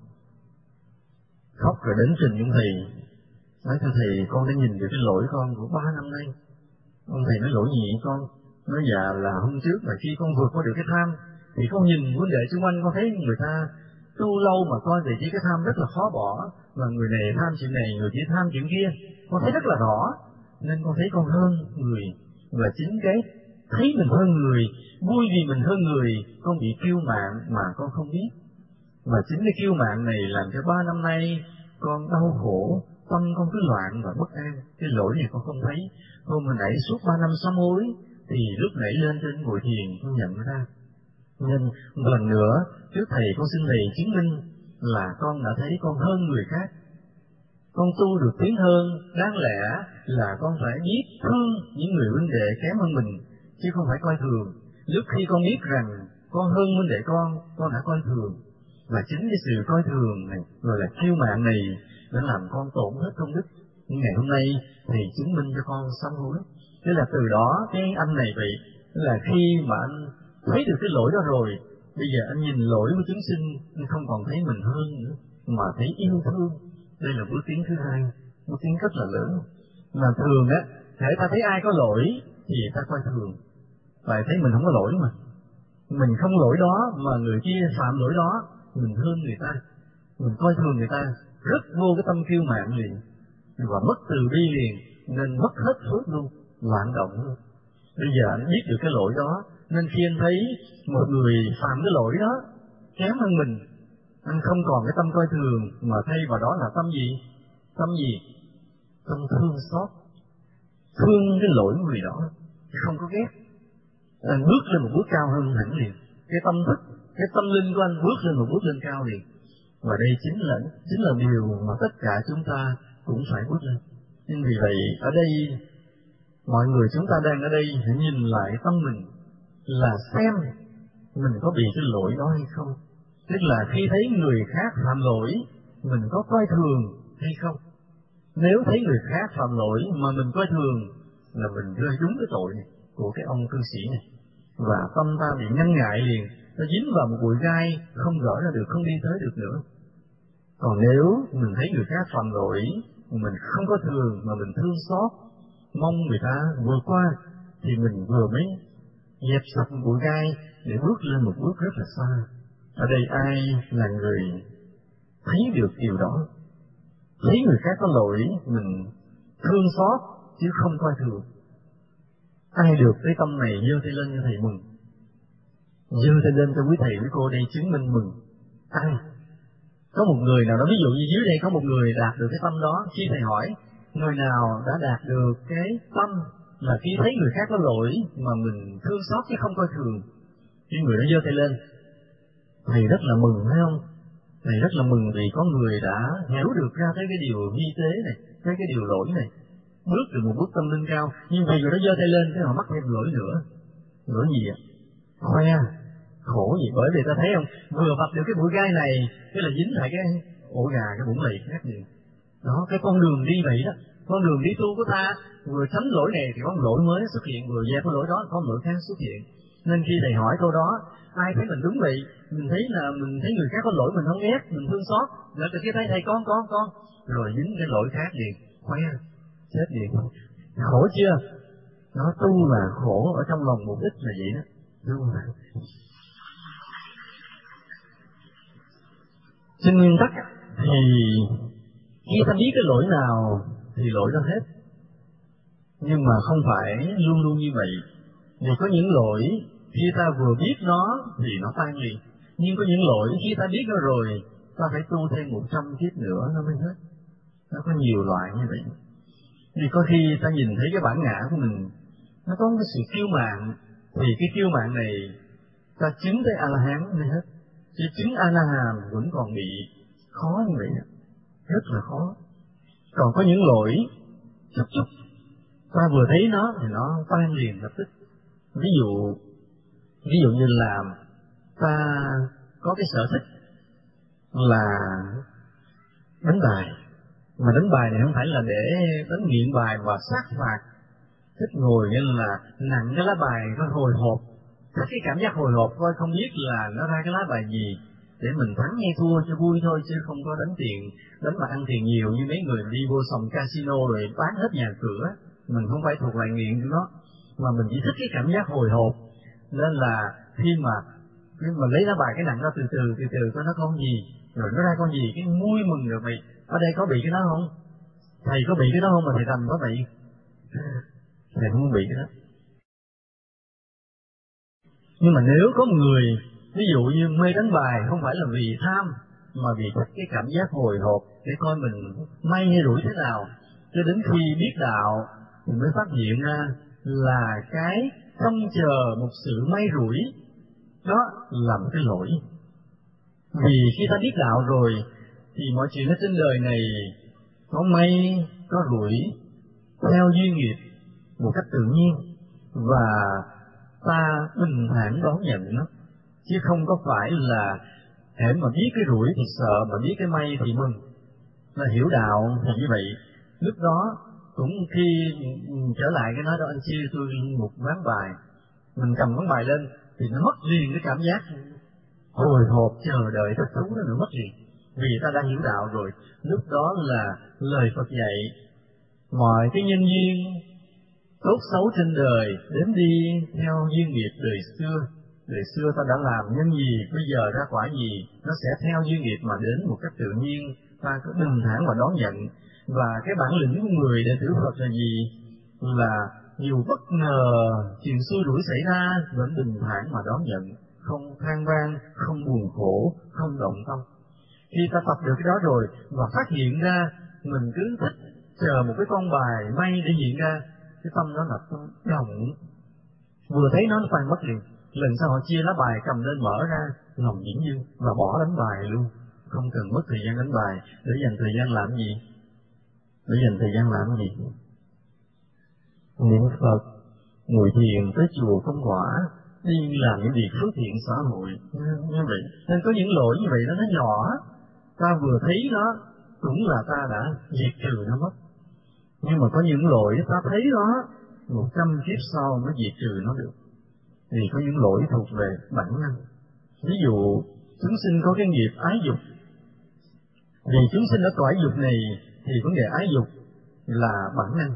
khóc rồi đến trình ông thầy, nói thưa thầy con đã nhìn được cái lỗi con của 3 năm nay. Ông thầy nói lỗi gì vậy con? Nói dạ là hôm trước mà khi con vượt qua được cái tham, thì con nhìn huynh đệ xung quanh con thấy người ta tu lâu mà coi về chỉ cái tham rất là khó bỏ, và người này tham chuyện này, người kia tham chuyện kia, con thấy rất là rõ, nên con thấy con hơn người, và chính cái thấy mình hơn người, vui vì mình hơn người, con bị kiêu mạn mà con không biết, và chính cái kiêu mạn này làm cho 3 năm nay con đau khổ, tâm con cứ loạn và bất an. Cái lỗi này con không thấy. Hôm hồi nãy suốt 3 năm sám hối thì lúc nãy lên trên ngồi thiền con nhận ra. Nên một lần nữa trước thầy con xin thầy chứng minh là con đã thấy con hơn người khác. Con tu được tiến hơn, đáng lẽ là con phải biết thương những người huynh đệ kém hơn mình, chứ không phải coi thường. Lúc khi con biết rằng con hơn huynh đệ con đã coi thường. Và chính cái sự coi thường này, rồi là kiêu mạn này, đã làm con tổn hết công đức. Nhưng ngày hôm nay thầy chứng minh cho con sám hối. Thế là từ đó cái anh này vậy, là khi mà anh thấy được cái lỗi đó rồi, bây giờ anh nhìn lỗi của chúng sinh, anh không còn thấy mình hơn nữa, mà thấy yêu thương. Đây là bước tiến thứ hai, bước tiến rất là lớn. Mà thường á, hễ ta thấy ai có lỗi thì ta coi thường, tại thấy mình không có lỗi mà. Mình không lỗi đó mà người kia phạm lỗi đó, mình hơn người ta, mình coi thường người ta, rất vô cái tâm kiêu mạn liền, và mất từ bi liền, nên mất hết phước luôn, loạn động luôn. Bây giờ anh biết được cái lỗi đó, nên khi anh thấy một người phạm cái lỗi đó kém hơn mình, anh không còn cái tâm coi thường, mà thay vào đó là tâm gì? Tâm gì? Tâm thương xót, thương cái lỗi người đó, không có ghét. Anh bước lên một bước cao hơn hẳn liền. Cái tâm thức, cái tâm linh của anh bước lên một bước lên cao liền. Và đây chính là điều mà tất cả chúng ta cũng phải bước lên. Nhưng vì vậy ở đây mọi người chúng ta đang ở đây hãy nhìn lại tâm mình, là xem mình có bị cái lỗi đó hay không. Tức là khi thấy người khác phạm lỗi, mình có coi thường hay không. Nếu thấy người khác phạm lỗi mà mình coi thường là mình rơi đúng cái tội này của cái ông cư sĩ này. Và tâm ta bị ngăn ngại liền, nó dính vào một bụi gai, không gỡ ra được, không đi tới được nữa. Còn nếu mình thấy người khác phạm lỗi, mình không có thường mà mình thương xót, mong người ta vượt qua, thì mình vừa mới dẹp sạch bụi gai để bước lên một bước rất là xa. Ở đây ai là người thấy được điều đó? Thấy người khác có lỗi, mình thương xót chứ không coi thường. Ai được cái tâm này giơ tay lên cho thầy mừng. Giơ tay lên cho quý thầy quý cô đây chứng minh mừng. Ai? Có một người nào đó, ví dụ như dưới đây có một người đạt được cái tâm đó, khi thầy hỏi người nào đã đạt được cái tâm là khi thấy người khác có lỗi mà mình thương xót chứ không coi thường, khi người đó giơ tay lên, thầy rất là mừng, phải không? Thầy rất là mừng vì có người đã hiểu được ra tới cái điều vi tế này, tới cái điều lỗi này, bước được một bước tâm linh cao. Nhưng vì người đó giơ tay lên cái họ mắc thêm lỗi nữa. Lỗi gì ạ? Khoe. Khổ gì? Bởi vì ta thấy không, vừa vạch được cái bụi gai này, cái là dính lại cái ổ gà, cái bụng lầy khác liền. Đó, cái con đường đi vậy đó, con đường đi tu của ta, vừa tránh lỗi này thì có một lỗi mới xuất hiện, vừa dẹp cái lỗi đó có một lỗi khác xuất hiện. Nên khi thầy hỏi câu đó, ai thấy mình đúng vậy, mình thấy người khác có lỗi mình không ghét, mình thương xót, rồi từ kia thấy thầy con, rồi dính cái lỗi khác liền, khoe, chết liền. Khổ chưa? Nó tu là khổ ở trong lòng một ít là vậy đó, đúng không? Trên nguyên tắc thì khi ta biết cái lỗi nào thì lỗi đó hết. Nhưng mà không phải luôn luôn như vậy. Vì có những lỗi khi ta vừa biết nó thì nó tan liền. Nhưng có những lỗi khi ta biết nó rồi, ta phải tu thêm 100 kiếp nữa nó mới hết. Nó có nhiều loại như vậy. Vì có khi ta nhìn thấy cái bản ngã của mình, nó có cái sự kiêu mạn, thì cái kiêu mạn này ta chứng tới A-la-hán mới hết. Chứ chứng A-la-hán vẫn còn bị khó như vậy, rất là khó. Còn có những lỗi chút ta vừa thấy nó thì nó tan liền lập tức. Ví dụ như là ta có cái sở thích là đánh bài, mà đánh bài này không phải là để đánh nghiện bài và sát phạt, thích ngồi nên là nặng cái lá bài nó hồi hộp, thích cái cảm giác hồi hộp coi không biết là nó ra cái lá bài gì, để mình thắng hay thua cho vui thôi, chứ không có đánh tiền, đánh mà ăn tiền nhiều như mấy người đi vô sòng casino rồi bán hết nhà cửa. Mình không phải thuộc loại nghiện của nó, mà mình chỉ thích cái cảm giác hồi hộp. Nên là khi mà lấy lá bài cái nặng ra từ từ coi nó con gì, rồi nó ra con gì, cái vui mừng rồi mày. Ở đây có bị cái đó không? Thầy có bị cái đó không mà thầy Thành có bị? Thầy không bị cái đó. Nhưng mà nếu có một người ví dụ như mê đánh bài không phải là vì tham, mà vì thích cái cảm giác hồi hộp để coi mình may hay rủi thế nào, cho đến khi biết đạo thì mới phát hiện ra là cái trông chờ một sự may rủi đó là một cái lỗi. Vì khi ta biết đạo rồi thì mọi chuyện ở trên đời này có may có rủi theo duyên nghiệp một cách tự nhiên, và ta bình thản đón nhận nó, chứ không có phải là hễ mà biết cái rủi thì sợ, mà biết cái may thì mừng. Là hiểu đạo thì như vậy. Lúc đó cũng khi trở lại cái nói đó, anh chia tôi một ván bài, mình cầm ván bài lên thì nó mất liền cái cảm giác hồi hộp chờ đợi thích thú, nó mất liền, vì ta đã hiểu đạo rồi. Lúc đó là lời Phật dạy mọi cái nhân duyên tốt xấu trên đời đến đi theo duyên nghiệp đời xưa. Đời xưa ta đã làm nhân gì, bây giờ ra quả gì, nó sẽ theo duyên nghiệp mà đến một cách tự nhiên. Ta cứ bình thản mà đón nhận. Và cái bản lĩnh của người đệ tử Phật là gì? Là dù bất ngờ chuyện xui rủi xảy ra vẫn bình thản mà đón nhận, không than van, không buồn khổ, không động tâm. Khi ta tập được cái đó rồi và phát hiện ra mình cứ thích chờ một cái con bài may để hiện ra, cái tâm đó là tâm động, vừa thấy nó phải mất liền. Lần sau họ chia lá bài cầm lên mở ra, lòng dĩnh dưng và bỏ đánh bài luôn, không cần mất thời gian đánh bài. Để dành thời gian làm gì? Để dành thời gian làm gì? Niệm Phật, ngồi thiền, tới chùa công quả, đi làm những việc phước thiện xã hội như vậy. Nên có những lỗi như vậy đó, nó nhỏ, ta vừa thấy nó cũng là ta đã diệt trừ nó mất. Nhưng mà có những lỗi ta thấy nó 100 kiếp sau mới diệt trừ nó được. Vì có những lỗi thuộc về bản năng. Ví dụ chúng sinh có cái nghiệp ái dục, vì chúng sinh ở cõi dục này thì vấn đề ái dục là bản năng.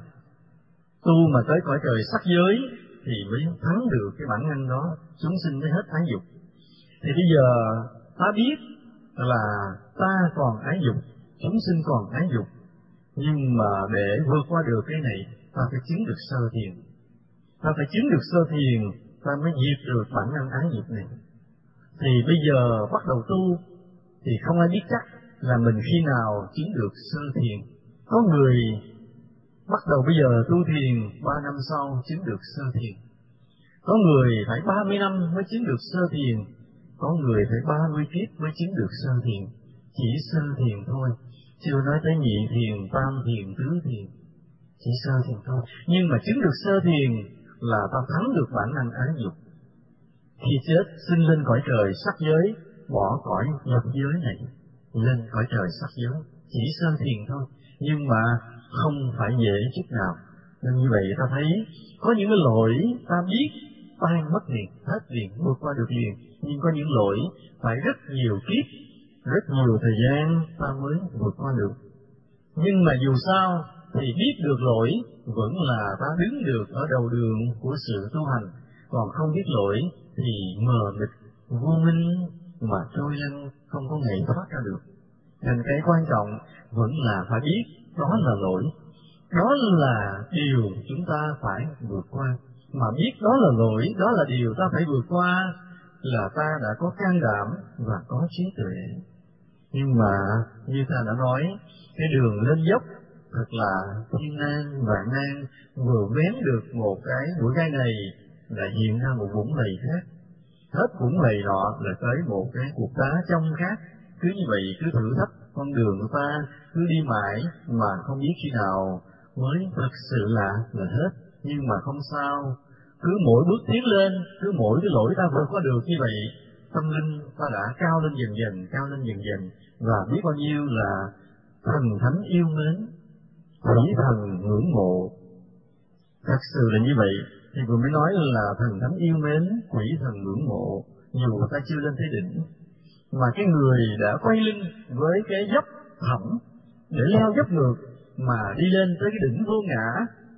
Tu mà tới cõi trời sắc giới thì mới thắng được cái bản năng đó, chúng sinh mới hết ái dục. Thì bây giờ ta biết là ta còn ái dục, chúng sinh còn ái dục, nhưng mà để vượt qua được cái này, ta phải chứng được sơ thiền. Ta phải chứng được sơ thiền, ta mới diệt được bản năng ái dục này. Thì bây giờ bắt đầu tu thì không ai biết chắc là mình khi nào chứng được sơ thiền. Có người bắt đầu bây giờ tu thiền 3 năm sau chứng được sơ thiền. Có người phải 30 năm mới chứng được sơ thiền. Có người phải 30 kiếp mới chứng được sơ thiền. Chỉ sơ thiền thôi, chưa nói tới nhị thiền, tam thiền, tứ thiền. Chỉ sơ thiền thôi. Nhưng mà chứng được sơ thiền là ta thắng được bản năng ái dục. Khi chết sinh lên cõi trời sắc giới, bỏ cõi nhập giới này, lên cõi trời sắc giới. Chỉ sơ thiền thôi, nhưng mà không phải dễ chút nào. Nên như vậy ta thấy có những cái lỗi ta biết tan mất liền, hết liền, vượt qua được liền. Nhưng có những lỗi phải rất nhiều kiếp, rất nhiều thời gian ta mới vượt qua được. Nhưng mà dù sao thì biết được lỗi vẫn là ta đứng được ở đầu đường của sự tu hành. Còn không biết lỗi thì mờ mịt, vô minh mà trôi lăn, không có ngày thoát ra được. Nên cái quan trọng vẫn là phải biết đó là lỗi, đó là điều chúng ta phải vượt qua. Mà biết đó là lỗi, đó là điều ta phải vượt qua, là ta đã có can đảm và có trí tuệ. Nhưng mà như ta đã nói, cái đường lên dốc thật là thiên nan vạn nan, vừa vén được một cái bụi gai này lại hiện ra một vũng lầy khác, hết vũng lầy nọ là tới một cái cục đá trong khác. Cứ như vậy cứ thử thách con đường của ta, cứ đi mãi mà không biết khi nào mới thực sự là hết. Nhưng mà không sao, cứ mỗi bước tiến lên, cứ mỗi cái lỗi ta vượt qua được như vậy, tâm linh ta đã cao lên dần dần, cao lên dần dần, và biết bao nhiêu là thần thánh yêu mến, quỷ thần ngưỡng mộ. Thật sự là như vậy, thì vừa mới nói là thần thánh yêu mến, quỷ thần ngưỡng mộ, dù ta chưa lên thế đỉnh. Mà cái người đã quay lưng với cái dốc thẳm để leo dốc ngược mà đi lên tới cái đỉnh vô ngã,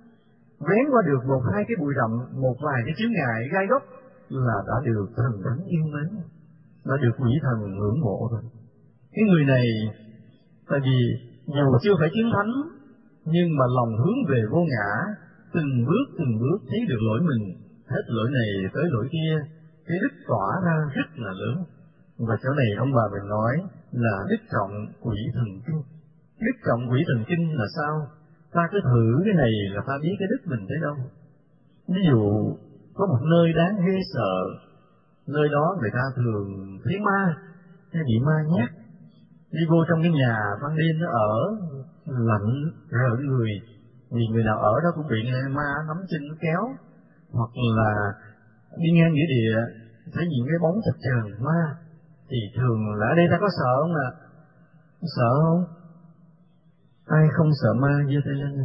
vén qua được một hai cái bụi rậm, một vài cái chướng ngại gai góc, là đã được thần thánh yêu mến, đã được quỷ thần ngưỡng mộ rồi. Cái người này, tại vì dù chưa phải chứng thánh, nhưng mà lòng hướng về vô ngã, từng bước thấy được lỗi mình, hết lỗi này tới lỗi kia, cái đức tỏa ra rất là lớn. Và chỗ này ông bà mình nói là đức trọng quỷ thần kinh. Đức trọng quỷ thần kinh là sao? Ta cứ thử cái này là ta biết cái đức mình tới đâu. Ví dụ có một nơi đáng ghê sợ, nơi đó người ta thường thấy ma hay bị ma nhát, đi vô trong cái nhà ban đêm nó ở lạnh rợn người, vì người nào ở đó cũng bị ma nắm chân nó kéo, hoặc là đi ngang nghĩa địa thấy những cái bóng chập chờn ma, thì thường là ở đây ta có sợ không ạ? Sợ không? Ai không sợ ma giơ tay lên.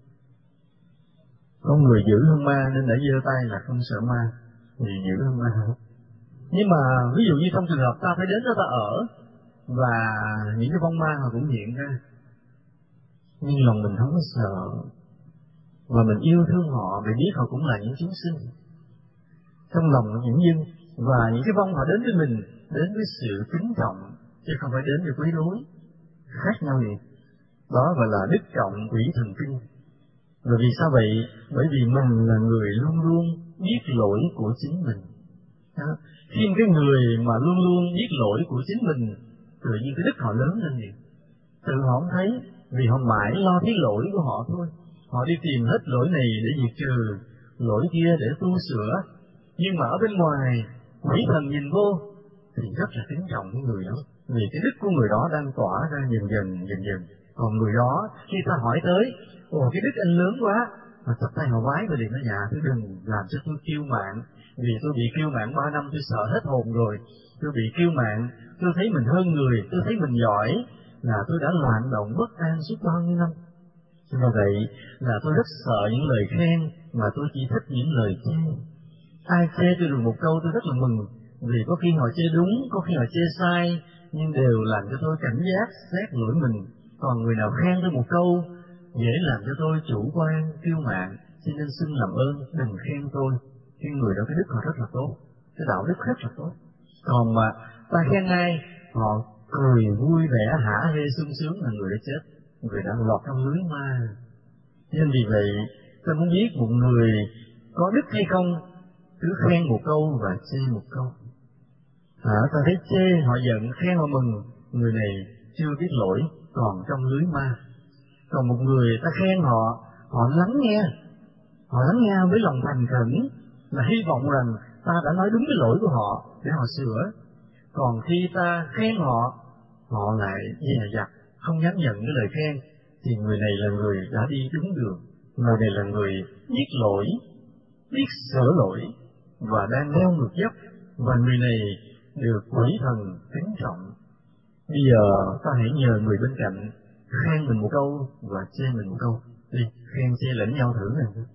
Có người dữ hơn ma nên đã giơ tay là không sợ ma, vì dữ hơn ma. Nhưng mà ví dụ như trong trường hợp ta phải đến đó ta ở, và những cái vong ma họ cũng hiện ra, nhưng lòng mình không có sợ, và mình yêu thương họ, vì biết họ cũng là những chúng sinh. Trong lòng những dân, và những cái vong họ đến với mình, đến với sự kính trọng, chứ không phải đến để quấy rối. Khác nhau gì? Đó gọi là đức trọng quỷ thần kinh. Rồi vì sao vậy? Bởi vì mình là người luôn luôn biết lỗi của chính mình. Đó. Khi cái người mà luôn luôn biết lỗi của chính mình, tự nhiên cái đức họ lớn lên liền. Tự họ không thấy, vì họ mãi lo cái lỗi của họ thôi. Họ đi tìm hết lỗi này để diệt trừ, lỗi kia để tu sửa. Nhưng mà ở bên ngoài, quỷ thần nhìn vô thì rất là kính trọng cái người đó, vì cái đức của người đó đang tỏa ra dần dần. Còn người đó khi ta hỏi tới, cái đức anh lớn quá, mà chắp tay họ vái và liền nói: dạ tôi đừng làm cho tôi kiêu mạn, vì tôi bị kiêu mạn 3 năm tôi sợ hết hồn rồi. Tôi bị kiêu mạn, tôi thấy mình hơn người, tôi thấy mình giỏi, là tôi đã loạn động bất an suốt bao nhiêu năm. Vì vậy là tôi rất sợ những lời khen, mà tôi chỉ thích những lời chê. Ai chê tôi được một câu tôi rất là mừng, vì có khi họ chê đúng, có khi họ chê sai, nhưng đều làm cho tôi cảnh giác, xét lỗi mình. Còn người nào khen tôi một câu, dễ làm cho tôi chủ quan, kiêu mạn, xin nên xin làm ơn, đừng khen tôi. Cái người đó cái đức họ rất là tốt, cái đạo đức rất là tốt. Còn mà ta khen ai, họ cười vui vẻ, hả hê sung sướng, là người đã chết, người đã lọt trong lưới ma. Nên vì vậy, tôi muốn biết một người có đức hay không, cứ khen một câu và chê một câu. Ta thấy chê họ giận, khen họ mừng, người này chưa biết lỗi, còn trong lưới ma. Còn một người ta khen họ, họ lắng nghe với lòng thành khẩn, là hy vọng rằng ta đã nói đúng cái lỗi của họ để họ sửa. Còn khi ta khen họ, họ lại dè dặt, không dám nhận cái lời khen, thì người này là người đã đi đúng đường, người này là người biết lỗi, biết sửa lỗi, và đang leo ngược dốc, và người này được quỷ thần kính trọng. Bây giờ ta hãy nhờ người bên cạnh khen mình một câu và chê mình một câu. Đi, khen chê lẫn nhau thử này.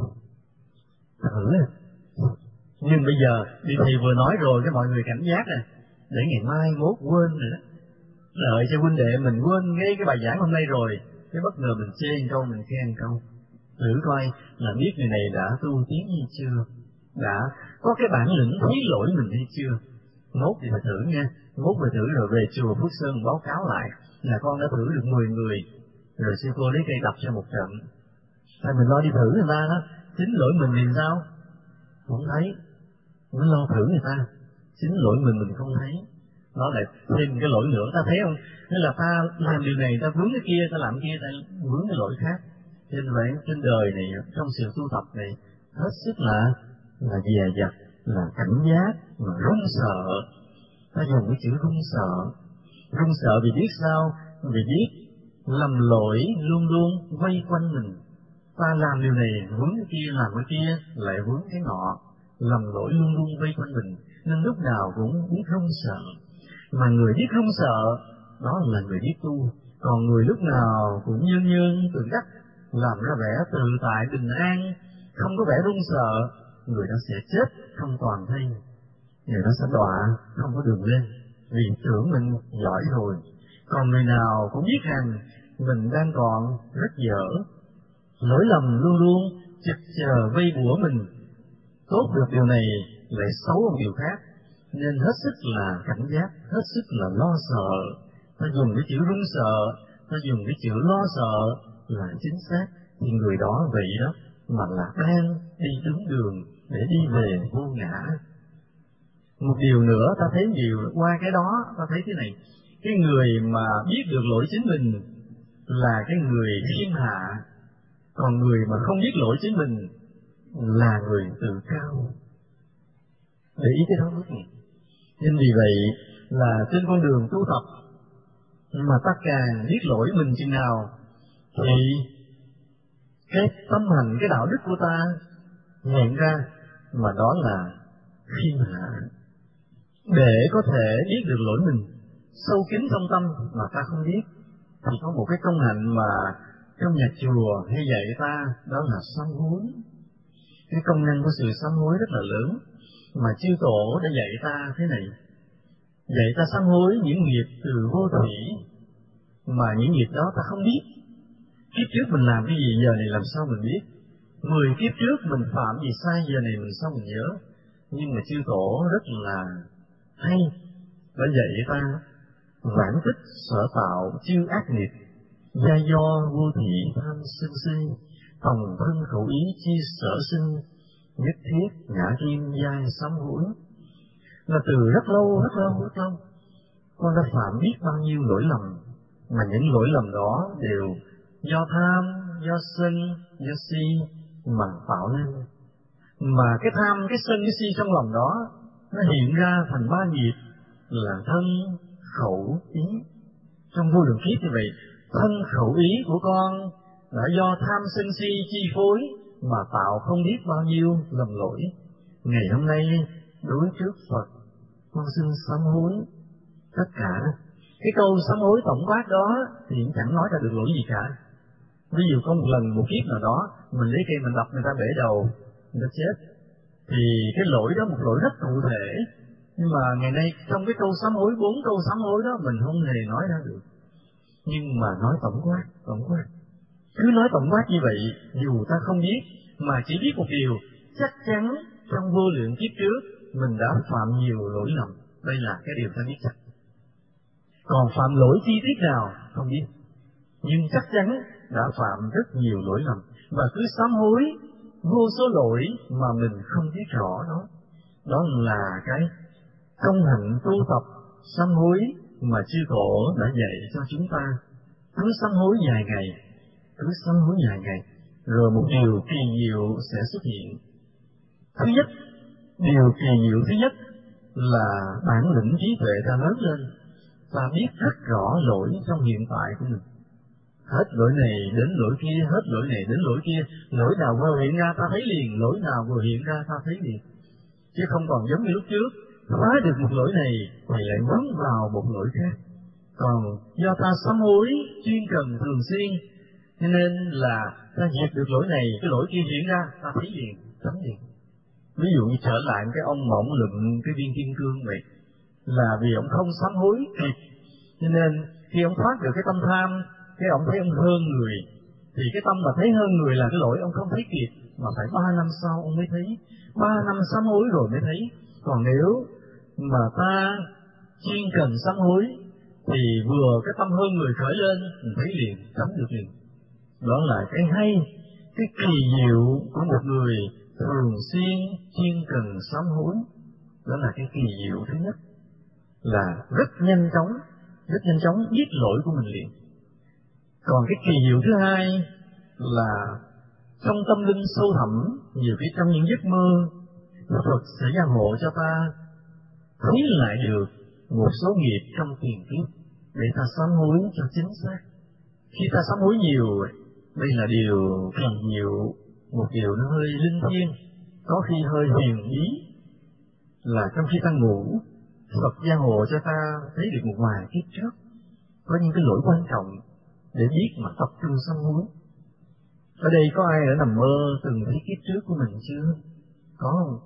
Thử này. Nhưng bây giờ, đi thầy vừa nói rồi, cái mọi người cảnh giác này, để ngày mai mốt quên rồi đó. Đợi cho huynh đệ mình quên ngay cái bài giảng hôm nay rồi, cái bất ngờ mình chê một câu, mình khen một câu. Thử coi là biết người này đã tu tiến hay chưa, đã có cái bản lĩnh thấy lỗi mình hay chưa. Mốt thì phải thử nha, mốt phải thử rồi về chùa Phước Sơn báo cáo lại là con đã thử được 10 người, rồi sư cô lấy cây đập cho một trận. Tại mình lo đi thử người ta đó, chính lỗi mình thì sao? Không thấy, mới lo thử người ta, chính lỗi mình không thấy. Nó lại thêm cái lỗi nữa, ta thấy không? Nên là ta làm điều này, ta vướng cái kia, ta làm kia, ta vướng cái lỗi khác. Nên vậy trên đời này, trong sự tu tập này, hết sức là dè dặt, là cảnh giác, mà run sợ. Ta dùng cái chữ run sợ vì biết sao? Vì biết lầm lỗi luôn luôn vây quanh mình. Ta làm điều này vướng cái kia, làm cái kia lại vướng cái nọ, lầm lỗi luôn luôn vây quanh mình, nên lúc nào cũng biết run sợ. Mà người biết run sợ đó là người biết tu. Còn người lúc nào cũng nhơn tự đắc, làm ra vẻ tự tại bình an, không có vẻ run sợ, người đó sẽ chết không toàn thây, người đó sẽ đọa không có đường lên, vì tưởng mình giỏi rồi. Còn người nào cũng biết rằng mình đang còn rất dở, lỗi lầm luôn luôn chực chờ vây bủa mình, tốt được điều này lại xấu một điều khác, nên hết sức là cảnh giác, hết sức là lo sợ. Ta dùng cái chữ run sợ, ta dùng cái chữ lo sợ là chính xác, thì người đó vậy đó mà là đang đi đúng đường để đi về vô ngã. Một điều nữa ta thấy qua cái đó ta thấy thế này, cái người mà biết được lỗi chính mình là cái người khiêm hạ, còn người mà không biết lỗi chính mình là người tự cao. Để ý cái đó rất nhiều. Nên vì vậy là trên con đường tu tập mà ta càng biết lỗi mình chừng nào thì cái tâm hành, cái đạo đức của ta hiện ra, mà đó là khiêm hạ. Để có thể biết được lỗi mình sâu kín trong tâm mà ta không biết, thì có một cái công hạnh mà trong nhà chùa hay dạy ta, đó là sám hối. Cái công năng của sự sám hối rất là lớn, mà chư tổ đã dạy ta thế này, dạy ta sám hối những nghiệp từ vô thủy, mà những nghiệp đó ta không biết. Kiếp trước mình làm cái gì giờ này làm sao mình biết? 10 kiếp trước mình phạm gì sai giờ này mình sao mình nhớ? Nhưng mà chư tổ rất là hay, đã dạy ta vãng tích sở tạo chư ác nghiệp, gia do vô thị tham sân si, phòng thân khẩu ý chi sở sinh, nhất thiết ngã kim giai sám hối. Là từ rất lâu con đã phạm biết bao nhiêu lỗi lầm, mà những lỗi lầm đó đều do tham, do sân, do si mà tạo nên. Mà cái tham, cái sân, cái si trong lòng đó nó hiện ra thành 3 nghiệp là thân, khẩu, ý. Trong vô lượng kiếp như vậy, thân khẩu ý của con đã do tham sân si chi phối mà tạo không biết bao nhiêu lầm lỗi. Ngày hôm nay đối trước Phật, con xin sám hối tất cả. Cái câu sám hối tổng quát đó thì cũng chẳng nói ra được lỗi gì cả. Ví dụ có một lần, một kiếp nào đó mình lấy cây mình đập người ta bể đầu, người ta chết, thì cái lỗi đó một lỗi rất cụ thể. Nhưng mà ngày nay trong cái câu sám hối, 4 câu sám hối đó mình không hề nói ra được. Nhưng mà nói tổng quát. Cứ nói tổng quát như vậy, dù ta không biết, mà chỉ biết một điều, chắc chắn trong vô lượng kiếp trước mình đã phạm nhiều lỗi lầm. Đây là cái điều ta biết chắc. Còn phạm lỗi chi tiết nào không biết, nhưng chắc chắn đã phạm rất nhiều lỗi lầm. Và cứ sám hối vô số lỗi mà mình không biết rõ đó. Đó là cái công hạnh tu tập sám hối mà chư tổ đã dạy cho chúng ta. Cứ sám hối vài ngày, rồi một điều kỳ diệu sẽ xuất hiện. Điều kỳ diệu thứ nhất là bản lĩnh trí tuệ ta lớn lên, ta biết rất rõ lỗi trong hiện tại của mình. Hết lỗi này đến lỗi kia, hết lỗi này đến lỗi kia, lỗi nào vừa hiện ra ta thấy liền, lỗi nào vừa hiện ra ta thấy liền. Chứ không còn giống như lúc trước, phá được một lỗi này thì lại vướng vào một lỗi khác. Còn do ta sám hối chuyên cần thường xuyên, cho nên là ta diệt được lỗi này, cái lỗi kia hiện ra ta thấy liền, tránh liền. Ví dụ như trở lại cái ông mà ông lượm cái viên kim cương vậy, là vì ông không sám hối kịp, cho nên khi ông thoát được cái tâm tham, cái ông thấy ông hơn người, thì cái tâm mà thấy hơn người là cái lỗi ông không thấy kịp, mà phải 3 năm sau ông mới thấy, 3 năm sám hối rồi mới thấy. Còn nếu mà ta chuyên cần sám hối thì vừa cái tâm hơn người khởi lên mình thấy liền, tránh được liền. Đó là cái hay, cái kỳ diệu của một người thường xuyên chuyên cần sám hối. Đó là cái kỳ diệu thứ nhất, là rất nhanh chóng biết lỗi của mình liền. Còn cái kỳ diệu thứ hai là trong tâm linh sâu thẳm, nhiều khi trong những giấc mơ, Phật sẽ gia hộ cho ta thấy lại được một số nghiệp trong tiền kiếp để ta sám hối cho chính xác. Khi ta sám hối nhiều, đây là điều càng nhiều, một điều nó hơi linh thiêng, có khi hơi huyền bí, là trong khi ta ngủ, Phật gia hộ cho ta thấy được một vài kiếp trước có những cái lỗi quan trọng để biết mà tập trung sám hối. Ở đây có ai đã nằm mơ từng thấy kiếp trước của mình chưa? Có không?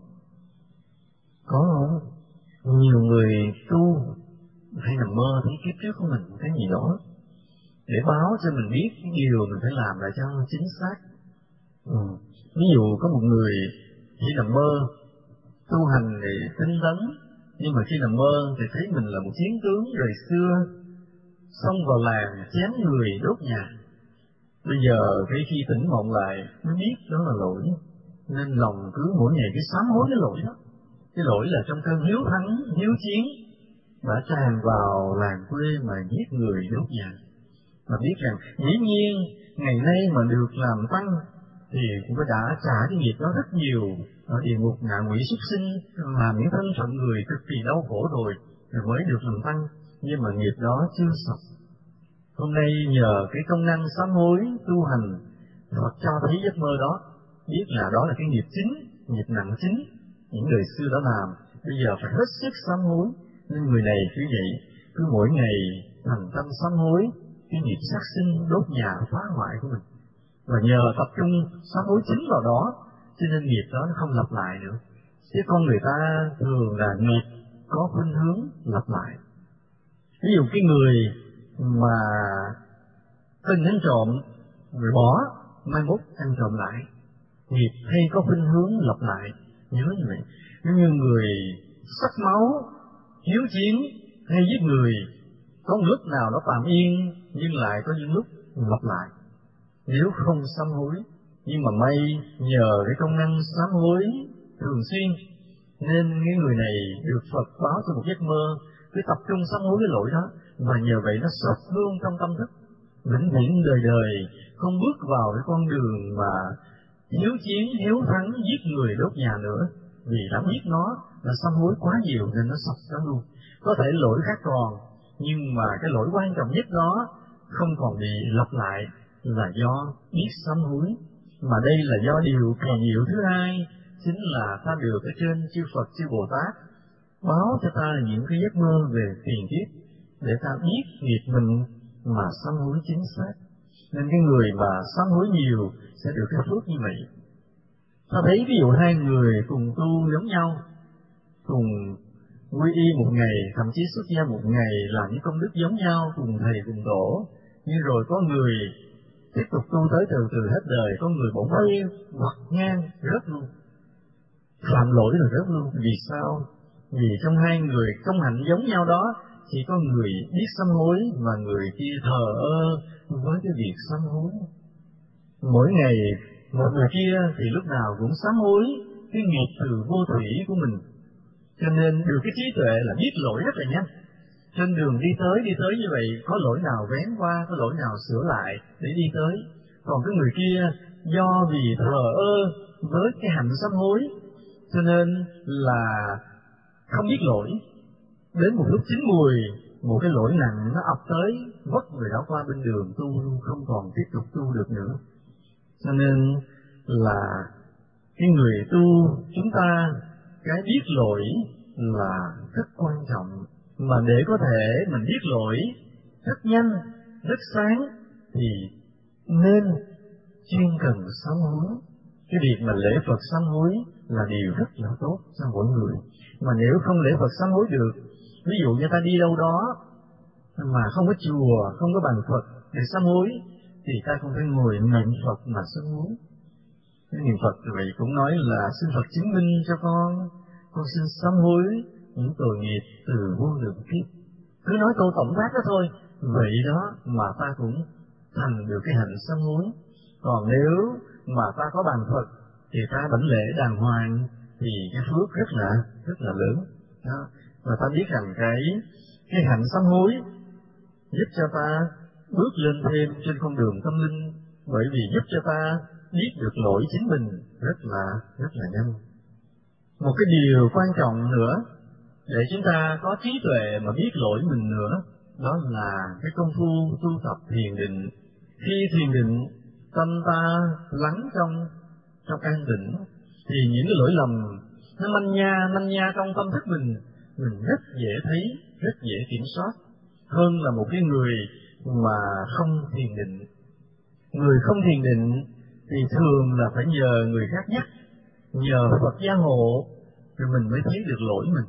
Nhiều người tu hay nằm mơ thấy kiếp trước của mình cái gì đó để báo cho mình biết cái điều mình phải làm lại cho chính xác. Ví dụ có một người khi nằm mơ tu hành thì tinh tấn, nhưng mà khi nằm mơ thì thấy mình là một chiến tướng đời xưa xông vào làng chém người đốt nhà. Bây giờ khi tỉnh mộng lại mới biết đó là lỗi, nên lòng cứ mỗi ngày cứ sám hối cái lỗi đó. Cái lỗi là trong cơn hiếu thắng, hiếu chiến đã tràn vào làng quê mà giết người đốt nhà. Mà biết rằng dĩ nhiên ngày nay mà được làm tăng thì cũng đã trả cái nghiệp đó rất nhiều ở địa ngục ngạ quỷ súc sinh, làm những thân phận người cực kỳ đau khổ rồi mới được làm tăng, nhưng mà nghiệp đó chưa sạch. Hôm nay nhờ cái công năng sám hối tu hành, Phật cho thấy giấc mơ đó, biết là đó là cái nghiệp chính, nghiệp nặng chính những đời xưa đã làm, bây giờ phải hết sức sám hối. Nên người này cứ vậy, cứ mỗi ngày thành tâm sám hối cái nghiệp sát sinh đốt nhà phá hoại của mình, và nhờ tập trung sám hối chính vào đó, cho nên nghiệp đó nó không lặp lại nữa. Chứ con người ta thường là nghiệp có khuynh hướng lặp lại. Ví dụ cái người mà từng ăn trộm rồi bỏ, mai mốt ăn trộm lại, nghiệp hay có khuynh hướng lặp lại. Nhớ như vậy. Nếu như người sắc máu, hiếu chiến hay giết người, có một lúc nào nó tạm yên, nhưng lại có những lúc lặp lại nếu không sám hối. Nhưng mà may nhờ cái công năng sám hối thường xuyên, nên cái người này được Phật báo cho một giấc mơ, cứ tập trung sám hối cái lỗi đó, và nhờ vậy nó sạch hương trong tâm thức, vĩnh viễn đời đời không bước vào cái con đường mà hiếu chiến, hiếu thắng, giết người đốt nhà nữa, vì đã biết nó là sám hối quá nhiều nên nó sạch đó luôn. Có thể lỗi khác còn, nhưng mà cái lỗi quan trọng nhất đó không còn bị lặp lại là do biết sám hối. Mà đây là do điều kỳ diệu thứ hai, chính là ta được ở trên chư Phật, chư Bồ Tát báo cho ta những cái giấc mơ về tiền kiếp, để ta biết nghiệp mình mà sám hối chính xác. Nên cái người mà sám hối nhiều sẽ được cái phước như vậy. Ta thấy ví dụ hai người cùng tu giống nhau, cùng quy y một ngày, thậm chí xuất gia một ngày, làm những công đức giống nhau, cùng thầy cùng tổ, nhưng rồi có người tiếp tục tu tới từ từ hết đời, có người bỗng bay hoặc ngang rớt luôn, phạm lỗi rồi rớt luôn. Vì sao? Vì trong hai người công hạnh giống nhau đó, chỉ có người biết sám hối và người kia thờ ơ với cái việc sám hối. Mỗi ngày một người kia thì lúc nào cũng sám hối cái nghiệp từ vô thủy của mình, cho nên được cái trí tuệ là biết lỗi rất là nhanh. Trên đường đi tới như vậy, có lỗi nào vén qua, có lỗi nào sửa lại để đi tới. Còn cái người kia do vì thờ ơ với cái hạnh sám hối, cho nên là không biết lỗi. Đến một lúc chín mùi, một cái lỗi nặng nó ập tới, vất người đó qua bên đường tu, không còn tiếp tục tu được nữa. Cho nên là cái người tu chúng ta, cái biết lỗi là rất quan trọng. Mà để có thể mình biết lỗi rất nhanh, rất sáng, thì nên chuyên cần sám hối. Cái việc mà lễ Phật sám hối là điều rất là tốt cho mỗi người. Mà nếu không lễ Phật sám hối được, ví dụ như ta đi đâu đó mà không có chùa, không có bàn Phật để sám hối, thì ta không thể ngồi niệm Phật mà sám hối. Cái niệm Phật vậy cũng nói là xin Phật chứng minh cho con xin sám hối những tội nghiệp từ vô lượng kiếp. Cứ nói câu tổng quát đó thôi, vậy đó mà ta cũng thành được cái hạnh sám hối. Còn nếu mà ta có bàn Phật thì ta đảnh lễ đàng hoàng, thì cái phước rất là lớn đó. Và ta biết rằng cái hạnh sám hối giúp cho ta bước lên thêm trên con đường tâm linh, bởi vì giúp cho ta biết được lỗi chính mình rất là nhanh. Một cái điều quan trọng nữa để chúng ta có trí tuệ mà biết lỗi mình nữa, đó là cái công phu tu tập thiền định. Khi thiền định, tâm ta lắng trong an tĩnh, thì những cái lỗi lầm nó manh nha trong tâm thức mình rất dễ thấy, rất dễ kiểm soát hơn là một cái người mà không thiền định. Người không thiền định thì thường là phải nhờ người khác nhắc, nhờ Phật gia hộ rồi mình mới thấy được lỗi mình.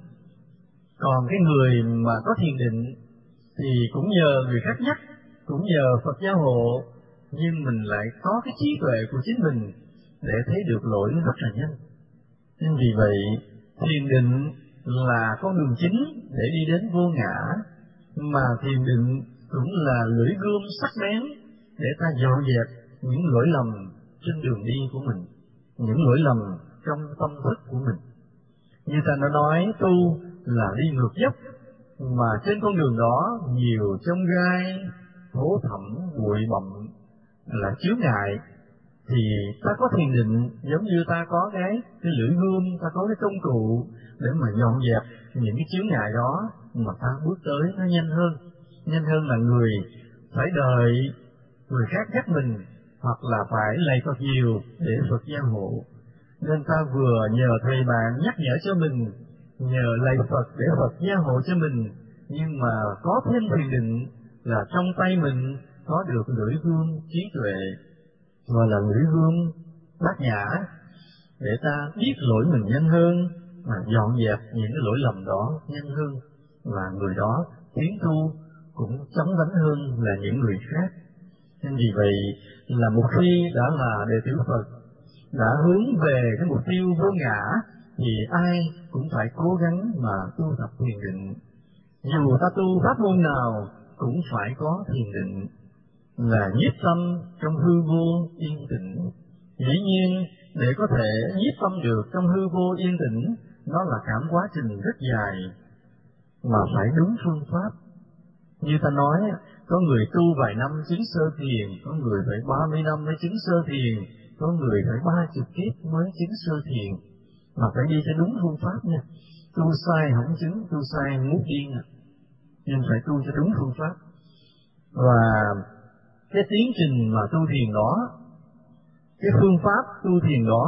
Còn cái người mà có thiền định thì cũng nhờ người khác nhắc, cũng nhờ Phật gia hộ, nhưng mình lại có cái trí tuệ của chính mình để thấy được lỗi rất là nhanh. Nên vì vậy, thiền định là con đường chính để đi đến vô ngã, mà thiền định cũng là lưỡi gươm sắc bén để ta dọn dẹp những lỗi lầm trên đường đi của mình, những lỗi lầm trong tâm thức của mình. Như ta đã nói, tu là đi ngược dốc, mà trên con đường đó nhiều chông gai, hố thẳm, bụi bặm là chướng ngại, thì ta có thiền định giống như ta có cái lưỡi gươm, ta có cái công cụ để mà dọn dẹp những cái chướng ngại đó, mà ta bước tới nó nhanh hơn là người phải đợi người khác dắt mình, hoặc là phải lạy Phật nhiều để Phật gia hộ. Nên ta vừa nhờ thầy bạn nhắc nhở cho mình, nhờ lạy Phật để Phật gia hộ cho mình, nhưng mà có thêm thiền định là trong tay mình có được lưỡi gươm trí tuệ, gọi là lưỡi gươm bát nhã, để ta biết lỗi mình nhanh hơn, mà dọn dẹp những cái lỗi lầm đó nhanh hơn, và người đó tiến tu cũng chóng vánh hơn là những người khác. Nên vì vậy là một khi đã là đệ tử Phật, đã hướng về cái mục tiêu vô ngã, thì ai cũng phải cố gắng mà tu tập thiền định. Dù ta tu pháp môn nào cũng phải có thiền định, là nhiếp tâm trong hư vô yên tĩnh. Dĩ nhiên, để có thể nhiếp tâm được trong hư vô yên tĩnh, nó là cả quá trình rất dài, mà phải đúng phương pháp. Như ta nói, có người tu vài năm chứng sơ thiền, có người phải 30 năm mới chứng sơ thiền, có người phải 30 kiếp mới chứng sơ thiền, mà phải đi theo đúng phương pháp nha. Tu sai không chứng, tu sai ngút điên à. Nhưng phải tu cho đúng phương pháp. Và cái tiến trình mà tu thiền đó, cái phương pháp tu thiền đó,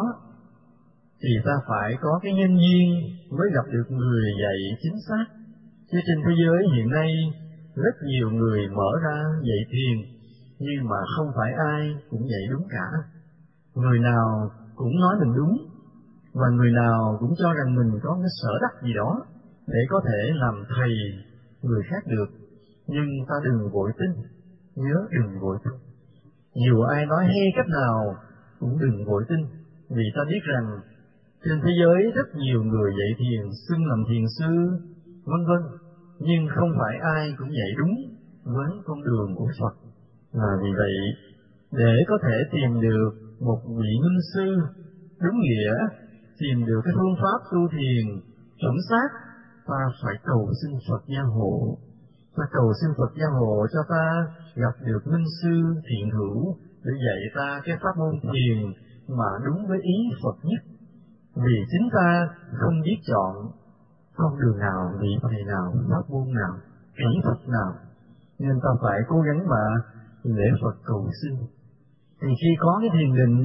thì ta phải có cái nhân duyên mới gặp được người dạy chính xác. Chứ trên thế giới hiện nay rất nhiều người mở ra dạy thiền, nhưng mà không phải ai cũng dạy đúng cả. Người nào cũng nói mình đúng, và người nào cũng cho rằng mình có cái sở đắc gì đó để có thể làm thầy người khác được. Nhưng ta đừng vội tin, nhớ đừng vội tin. Dù ai nói hay cách nào cũng đừng vội tin, vì ta biết rằng trên thế giới rất nhiều người dạy thiền, xưng làm thiền sư, vân vân, nhưng không phải ai cũng dạy đúng với con đường của Phật. Và vì vậy, để có thể tìm được một vị minh sư đúng nghĩa, tìm được cái phương pháp tu thiền chuẩn xác, ta phải cầu xin Phật gia hộ. Ta cầu xin Phật gia hộ cho ta gặp được minh sư thiện hữu để dạy ta cái pháp môn thiền mà đúng với ý Phật nhất. Vì chính ta không biết chọn con đường nào, vị thầy nào, pháp môn nào, kỹ thuật nào, nên ta phải cố gắng mà lễ Phật cầu xin. Thì khi có cái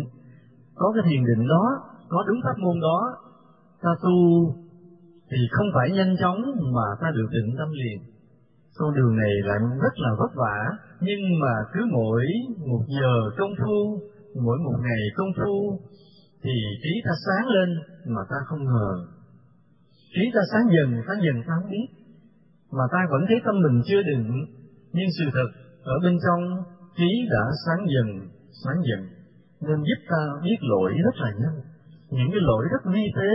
thiền định đó, có đúng pháp môn đó, ta tu thì không phải nhanh chóng mà ta được định tâm liền. Con đường này lại rất là vất vả, nhưng mà cứ mỗi một giờ công phu, mỗi một ngày công phu, thì trí ta sáng lên mà ta không ngờ. Trí ta sáng dần ta không biết, mà ta vẫn thấy tâm mình chưa định, nhưng sự thật ở bên trong trí đã sáng dần, nên giúp ta biết lỗi rất là nhanh. Những cái lỗi rất vi tế,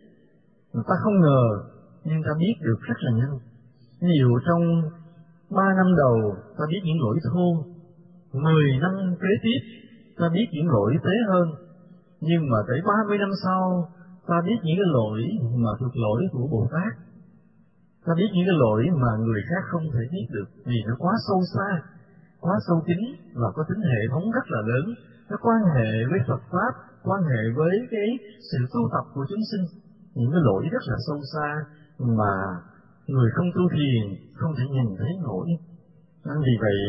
mà ta không ngờ, nhưng ta biết được rất là nhanh. Ví dụ trong 3 năm đầu ta biết những lỗi thô, 10 năm kế tiếp ta biết những lỗi tế hơn, nhưng mà tới 30 năm sau ta biết những cái lỗi mà thuộc lỗi của Bồ Tát. Ta biết những cái lỗi mà người khác không thể biết được, vì nó quá sâu xa, quá sâu kín, và có tính hệ thống rất là lớn. Nó quan hệ với Phật Pháp, quan hệ với cái sự tu tập của chúng sinh. Những cái lỗi rất là sâu xa mà người không tu thiền không thể nhìn thấy nổi. Vì vậy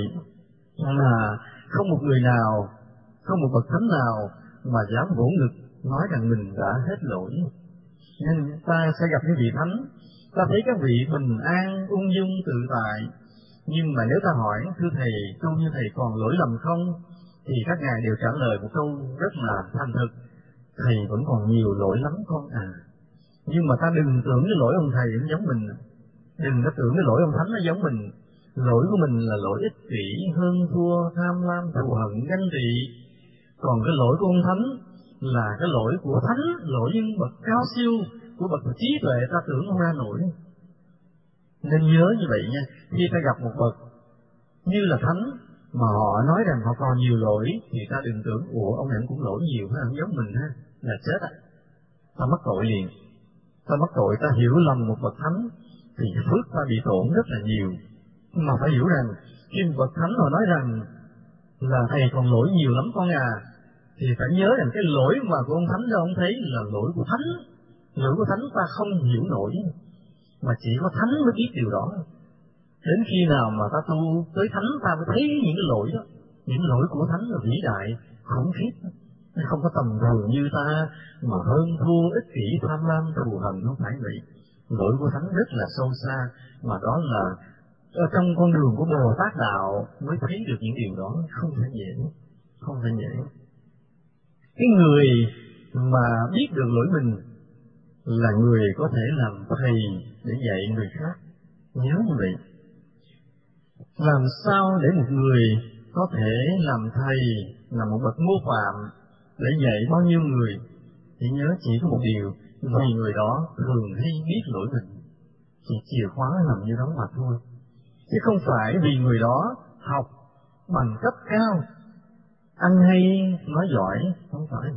là không một người nào, không một bậc thánh nào mà dám vỗ ngực nói rằng mình đã hết lỗi. Nên ta sẽ gặp những vị thánh, ta thấy các vị bình an, ung dung, tự tại. Nhưng mà nếu ta hỏi, thưa thầy, tu như thầy còn lỗi lầm không? Thì các ngài đều trả lời một câu rất là thành thực: thầy vẫn còn nhiều lỗi lắm con à. Nhưng mà ta đừng tưởng cái lỗi ông thầy cũng giống mình, đừng có tưởng cái lỗi ông thánh nó giống mình. Lỗi của mình là lỗi ích kỷ, hơn thua, tham lam, thù hận, ganh tị. Còn cái lỗi của ông thánh là cái lỗi của thánh, lỗi những bậc cao siêu, của bậc trí tuệ ta tưởng không ra nổi. Nên nhớ như vậy nha, khi ta gặp một bậc như là thánh mà họ nói rằng họ còn nhiều lỗi, thì ta đừng tưởng ông này cũng lỗi nhiều, hay ông giống mình ha, là chết á, ta mất tội liền. ta mắc tội, ta hiểu lầm một bậc thánh, thì phước ta bị tổn rất là nhiều. Mà phải hiểu rằng, khi bậc thánh họ nói rằng là thầy còn lỗi nhiều lắm con à, thì phải nhớ rằng cái lỗi mà của ông thánh cho ông thấy là lỗi của thánh. Lỗi của thánh ta không hiểu nổi, mà chỉ có thánh mới biết điều đó. Đến khi nào mà ta tu tới thánh, ta mới thấy những cái lỗi đó. Những lỗi của thánh là vĩ đại, khủng khiếp, nó không có tầm thường như ta mà hơn thua, ích kỷ, tham lam, thù hằn, không phải vậy. Lỗi của thánh rất là sâu xa, mà đó là ở trong con đường của Bồ Tát đạo mới thấy được những điều đó, không phải dễ, không phải dễ. Cái người mà biết được lỗi mình là người có thể làm thầy để dạy người khác. Nhớ như vậy. Làm sao để một người có thể làm thầy, là một bậc mô phạm để dạy bao nhiêu người, thì nhớ chỉ có một điều, vì người đó thường hay biết lỗi mình, chỉ chìa khóa nằm như đó mà thôi. Chứ không phải vì người đó học bằng cấp cao, ăn hay nói giỏi, không phải,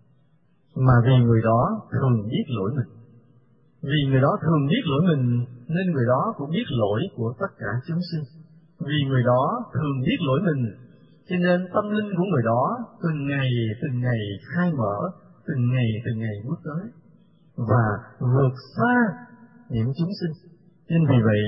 mà vì người đó thường biết lỗi mình. Vì người đó thường biết lỗi mình nên người đó cũng biết lỗi của tất cả chúng sinh. Vì người đó thường biết lỗi mình cho nên tâm linh của người đó từng ngày khai mở, từng ngày bước tới và vượt xa những chúng sinh. Nên vì vậy,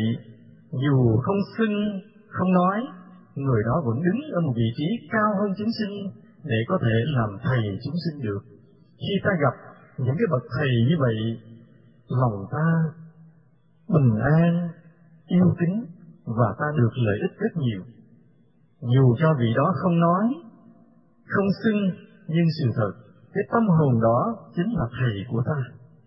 dù không xưng, không nói, người đó vẫn đứng ở một vị trí cao hơn chúng sinh để có thể làm thầy chúng sinh được. Khi ta gặp những cái bậc thầy như vậy, lòng ta bình an, yêu kính và ta được lợi ích rất nhiều. Dù cho vị đó không nói, không xưng, nhưng sự thật, cái tâm hồn đó chính là thầy của ta.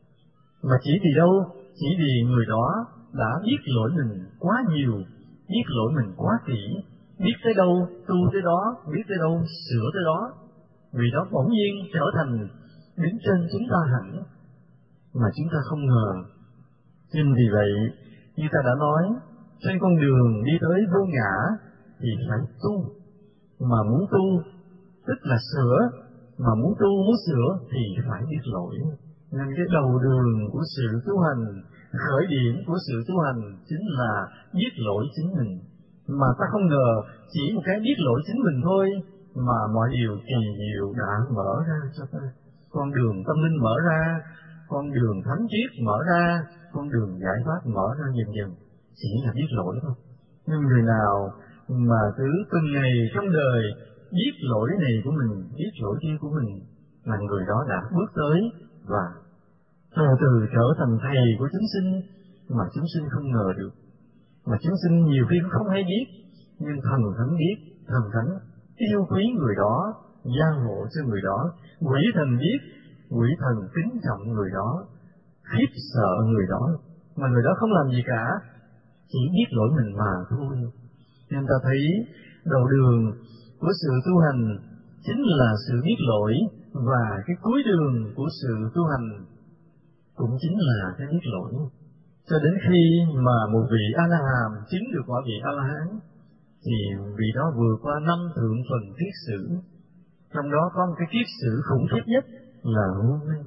Mà chỉ vì đâu? Chỉ vì người đó đã biết lỗi mình quá nhiều, biết lỗi mình quá kỹ, biết tới đâu tu tới đó, biết tới đâu sửa tới đó. Vì đó bỗng nhiên trở thành đứng trên chúng ta hẳn, mà chúng ta không ngờ. Nên vì vậy, như ta đã nói, trên con đường đi tới vô ngã thì phải tu. Mà muốn tu, tức là sửa, mà muốn tu, muốn sửa thì phải biết lỗi. Nên cái đầu đường của sự tu hành, khởi điểm của sự tu hành chính là biết lỗi chính mình. Mà ta không ngờ chỉ một cái biết lỗi chính mình thôi mà mọi điều kỳ diệu đã mở ra cho ta. Con đường tâm linh mở ra, con đường thánh triết mở ra, con đường giải thoát mở ra dần dần, chỉ là biết lỗi thôi. Nhưng người nào mà cứ từng ngày trong đời biết lỗi này của mình, biết lỗi kia của mình, là người đó đã bước tới và từ từ trở thành thầy của chúng sinh mà chúng sinh không ngờ được. Mà chúng sinh nhiều khi cũng không hay biết, nhưng thần thánh biết, thần thánh yêu quý người đó, gia hộ cho người đó, quỷ thần biết, quỷ thần kính trọng người đó, khiếp sợ người đó, mà người đó không làm gì cả, chỉ biết lỗi mình mà thôi. Nên ta thấy đầu đường của sự tu hành chính là sự biết lỗi, và cái cuối đường của sự tu hành cũng chính là cái biết lỗi. Cho đến khi mà một vị A-la-hán chứng được quả vị A-la-hán, thì vị đó vượt qua 5 thượng phần kiết sử. Trong đó có một cái kiết sử khủng khiếp nhất là vô minh.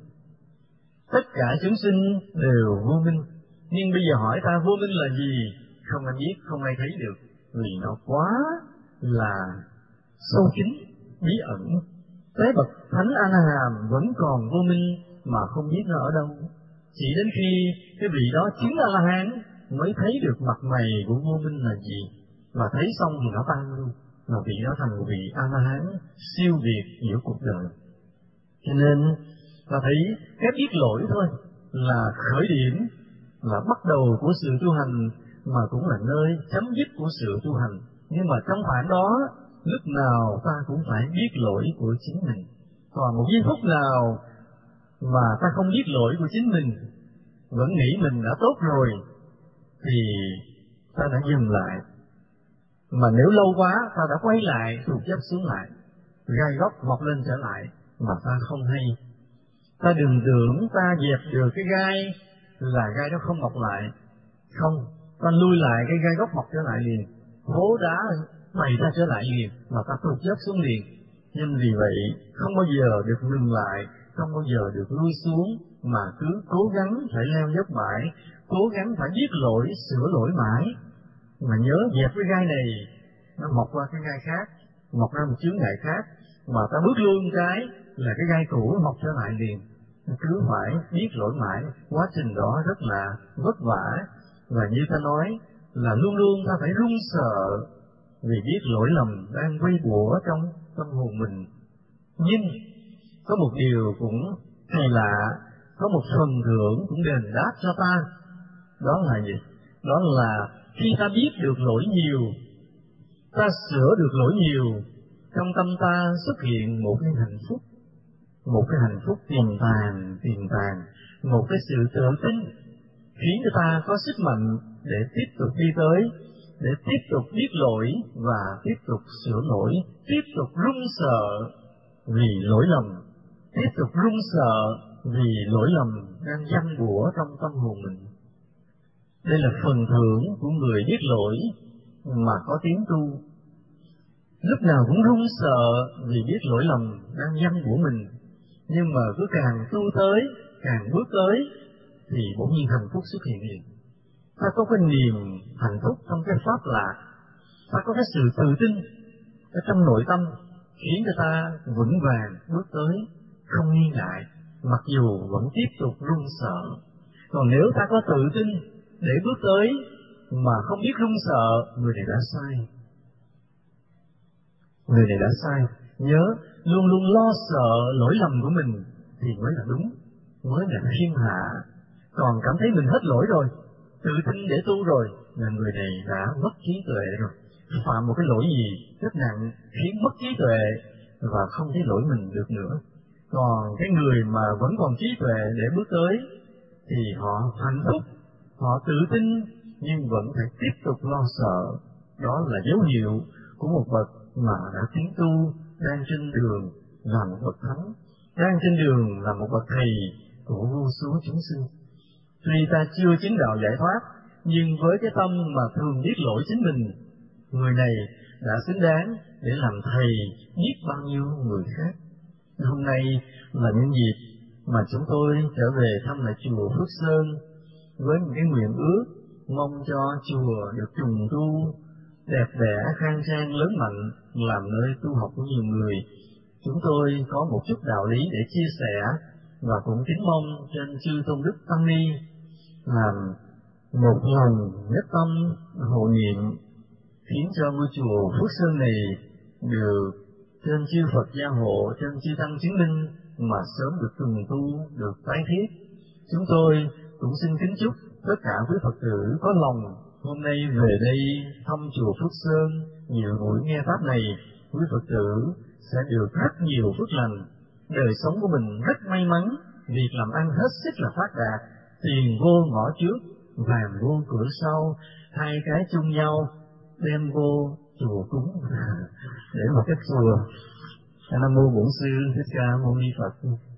Tất cả chúng sinh đều vô minh, nhưng bây giờ hỏi ta vô minh là gì? Không ai biết, không ai thấy được, vì nó quá là sâu kín, bí ẩn. Tới bậc thánh A-la-hán vẫn còn vô minh mà không biết nó ở đâu. Chỉ đến khi cái vị đó chứng A-la-hán mới thấy được mặt mày của vô minh là gì, và thấy xong thì nó tan luôn, mà vị đó thành một vị A-la-hán siêu việt giữa cuộc đời. Cho nên ta thấy cái biết lỗi thôi là khởi điểm, là bắt đầu của sự tu hành, mà cũng là nơi chấm dứt của sự tu hành. Nhưng mà trong khoảng đó, lúc nào ta cũng phải biết lỗi của chính mình. Còn một giây phút nào mà ta không biết lỗi của chính mình, vẫn nghĩ mình đã tốt rồi, thì ta đã dừng lại. Mà nếu lâu quá, ta đã quay lại, tụt dốc xuống lại, gai góc mọc lên trở lại, mà ta không hay. Ta đừng tưởng ta dẹp được cái gai là gai đó không mọc lại. Không, ta lui lại, cái gai góc mọc trở lại liền, hố đá bày ra trở lại liền, mà ta tụt dốc xuống liền. Nhưng vì vậy, không bao giờ được ngừng lại, không bao giờ được lui xuống, mà cứ cố gắng phải leo dốc mãi, cố gắng phải biết lỗi, sửa lỗi mãi, mà nhớ dẹp cái gai này, nó mọc qua cái gai khác, mọc ra một chướng ngại khác, mà ta bước luôn cái là cái gai cũ mọc trở lại liền. Cứ phải biết lỗi mãi, quá trình đó rất là vất vả, và như ta nói là luôn luôn ta phải run sợ vì biết lỗi lầm đang quay bủa trong tâm hồn mình. Nhưng có một điều cũng hay lạ, có một phần thưởng cũng đền đáp cho ta, đó là gì? Đó là khi ta biết được lỗi nhiều, ta sửa được lỗi nhiều, trong tâm ta xuất hiện một cái hạnh phúc, một cái hạnh phúc tiềm tàng, một cái sự tự tin, khiến cho ta có sức mạnh để tiếp tục đi tới, để tiếp tục biết lỗi và tiếp tục sửa lỗi, tiếp tục run sợ vì lỗi lầm, tiếp tục run sợ vì lỗi lầm đang giăng bủa trong tâm hồn mình. Đây là phần thưởng của người biết lỗi mà có tiếng tu. Lúc nào cũng run sợ vì biết lỗi lầm đang giăng bủa mình, nhưng mà cứ càng tu tới, càng bước tới, thì bỗng nhiên hạnh phúc xuất hiện liền. Ta có cái niềm hạnh phúc trong cái pháp lạc, ta có cái sự tự tin ở trong nội tâm, khiến cho ta vững vàng bước tới, không nghi ngại, mặc dù vẫn tiếp tục run sợ. Còn nếu ta có tự tin để bước tới mà không biết run sợ, người này đã sai. Người này đã sai. Nhớ, luôn luôn lo sợ lỗi lầm của mình thì mới là đúng, mới là thiên hạ. Còn cảm thấy mình hết lỗi rồi, tự tin để tu rồi, là người này đã mất trí tuệ rồi, phạm một cái lỗi gì rất nặng khiến mất trí tuệ và không thấy lỗi mình được nữa. Còn cái người mà vẫn còn trí tuệ để bước tới thì họ hạnh phúc, họ tự tin nhưng vẫn phải tiếp tục lo sợ. Đó là dấu hiệu của một bậc mà đã tiến tu, đang trên đường là một bậc thánh, đang trên đường là một bậc thầy của vô số chúng sinh. Tuy ta chưa chứng đạo giải thoát, nhưng với cái tâm mà thường biết lỗi chính mình, người này đã xứng đáng để làm thầy biết bao nhiêu người khác. Hôm nay là những dịp mà chúng tôi trở về thăm lại chùa Phước Sơn với một cái nguyện ước mong cho chùa được trùng tu đẹp đẽ, khang trang, lớn mạnh, làm nơi tu học của nhiều người. Chúng tôi có một chút đạo lý để chia sẻ và cũng kính mong trên chư tôn đức tăng ni làm một lòng nhất tâm hộ niệm, khiến cho ngôi chùa Phước Sơn này được trên chư Phật gia hộ, trên chư tăng chứng minh mà sớm được trùng tu, được tái thiết. Chúng tôi cũng xin kính chúc tất cả quý Phật tử có lòng hôm nay về đây thăm chùa Phước Sơn, nhiều buổi nghe pháp này, quý Phật tử sẽ được rất nhiều phước lành, đời sống của mình rất may mắn, việc làm ăn hết sức là phát đạt, tiền vô ngõ trước, vàng vô cửa sau, hai cái chung nhau đem vô chùa cúng để một cái chùa. Nam mô Bổn Sư Thích Ca Mâu Ni Phật.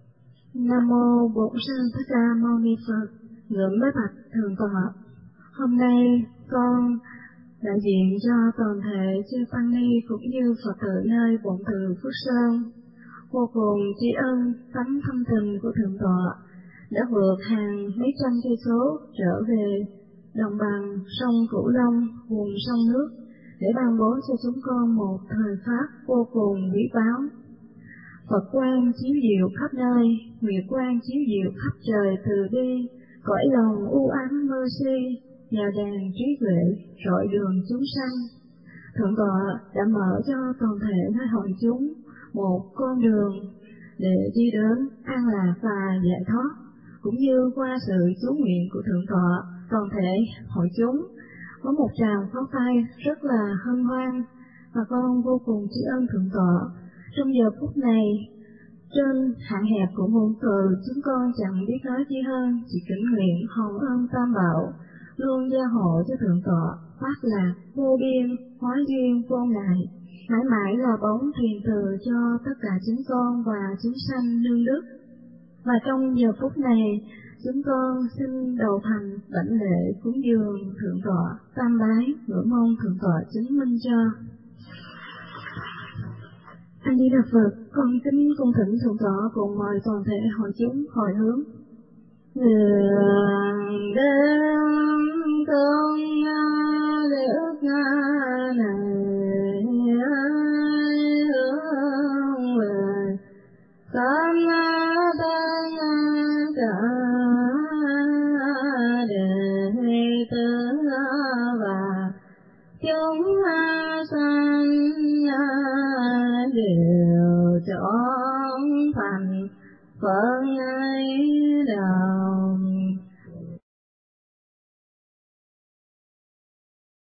Nam mô Bổn Sư Thích Ca Mâu Ni Phật. Ngưỡng bái bạch thượng tọa, hôm nay con đại diện cho toàn thể chư tăng ni cũng như Phật tử nơi bổn tự Phước Sơn vô cùng tri ân tấm thâm tình của thượng tọa đã vượt hàng mấy trăm cây số trở về đồng bằng sông Cửu Long, vùng sông nước để ban bố cho chúng con một thời pháp vô cùng quý báu. Phật quang chiếu diệu khắp nơi, nguyệt quang chiếu diệu khắp trời từ bi, cõi lòng u ám mơ si, nhờ đèn trí tuệ rọi đường chúng sanh. Thượng tọa đã mở cho toàn thể hai hội chúng một con đường để đi đến an lạc và giải thoát, cũng như qua sự chú nguyện của thượng tọa, toàn thể hội chúng có một tràng pháo tay rất là hân hoan, và con vô cùng tri ân thượng tọa. Trong giờ phút này, trên hạn hẹp của ngôn từ, chúng con chẳng biết nói chi hơn, chỉ kính nguyện hồng ân Tam Bảo luôn gia hộ cho thượng tọa phát lạc vô biên, hóa duyên vô ngại, mãi mãi là bóng thuyền từ cho tất cả chúng con và chúng sanh nương đức. Và trong giờ phút này, chúng con xin đầu thành đảnh lễ cúng dường thượng tọa, tam bái ngưỡng mong thượng tọa chứng minh cho. A Di Đà Phật, con kính cung thỉnh thượng tọa cùng mời toàn thể hội chúng hồi hướng. đường đêm công nước này hướng về cam tăng cả đệ tử và chúng sanh đều chọn thành phận ấy đạo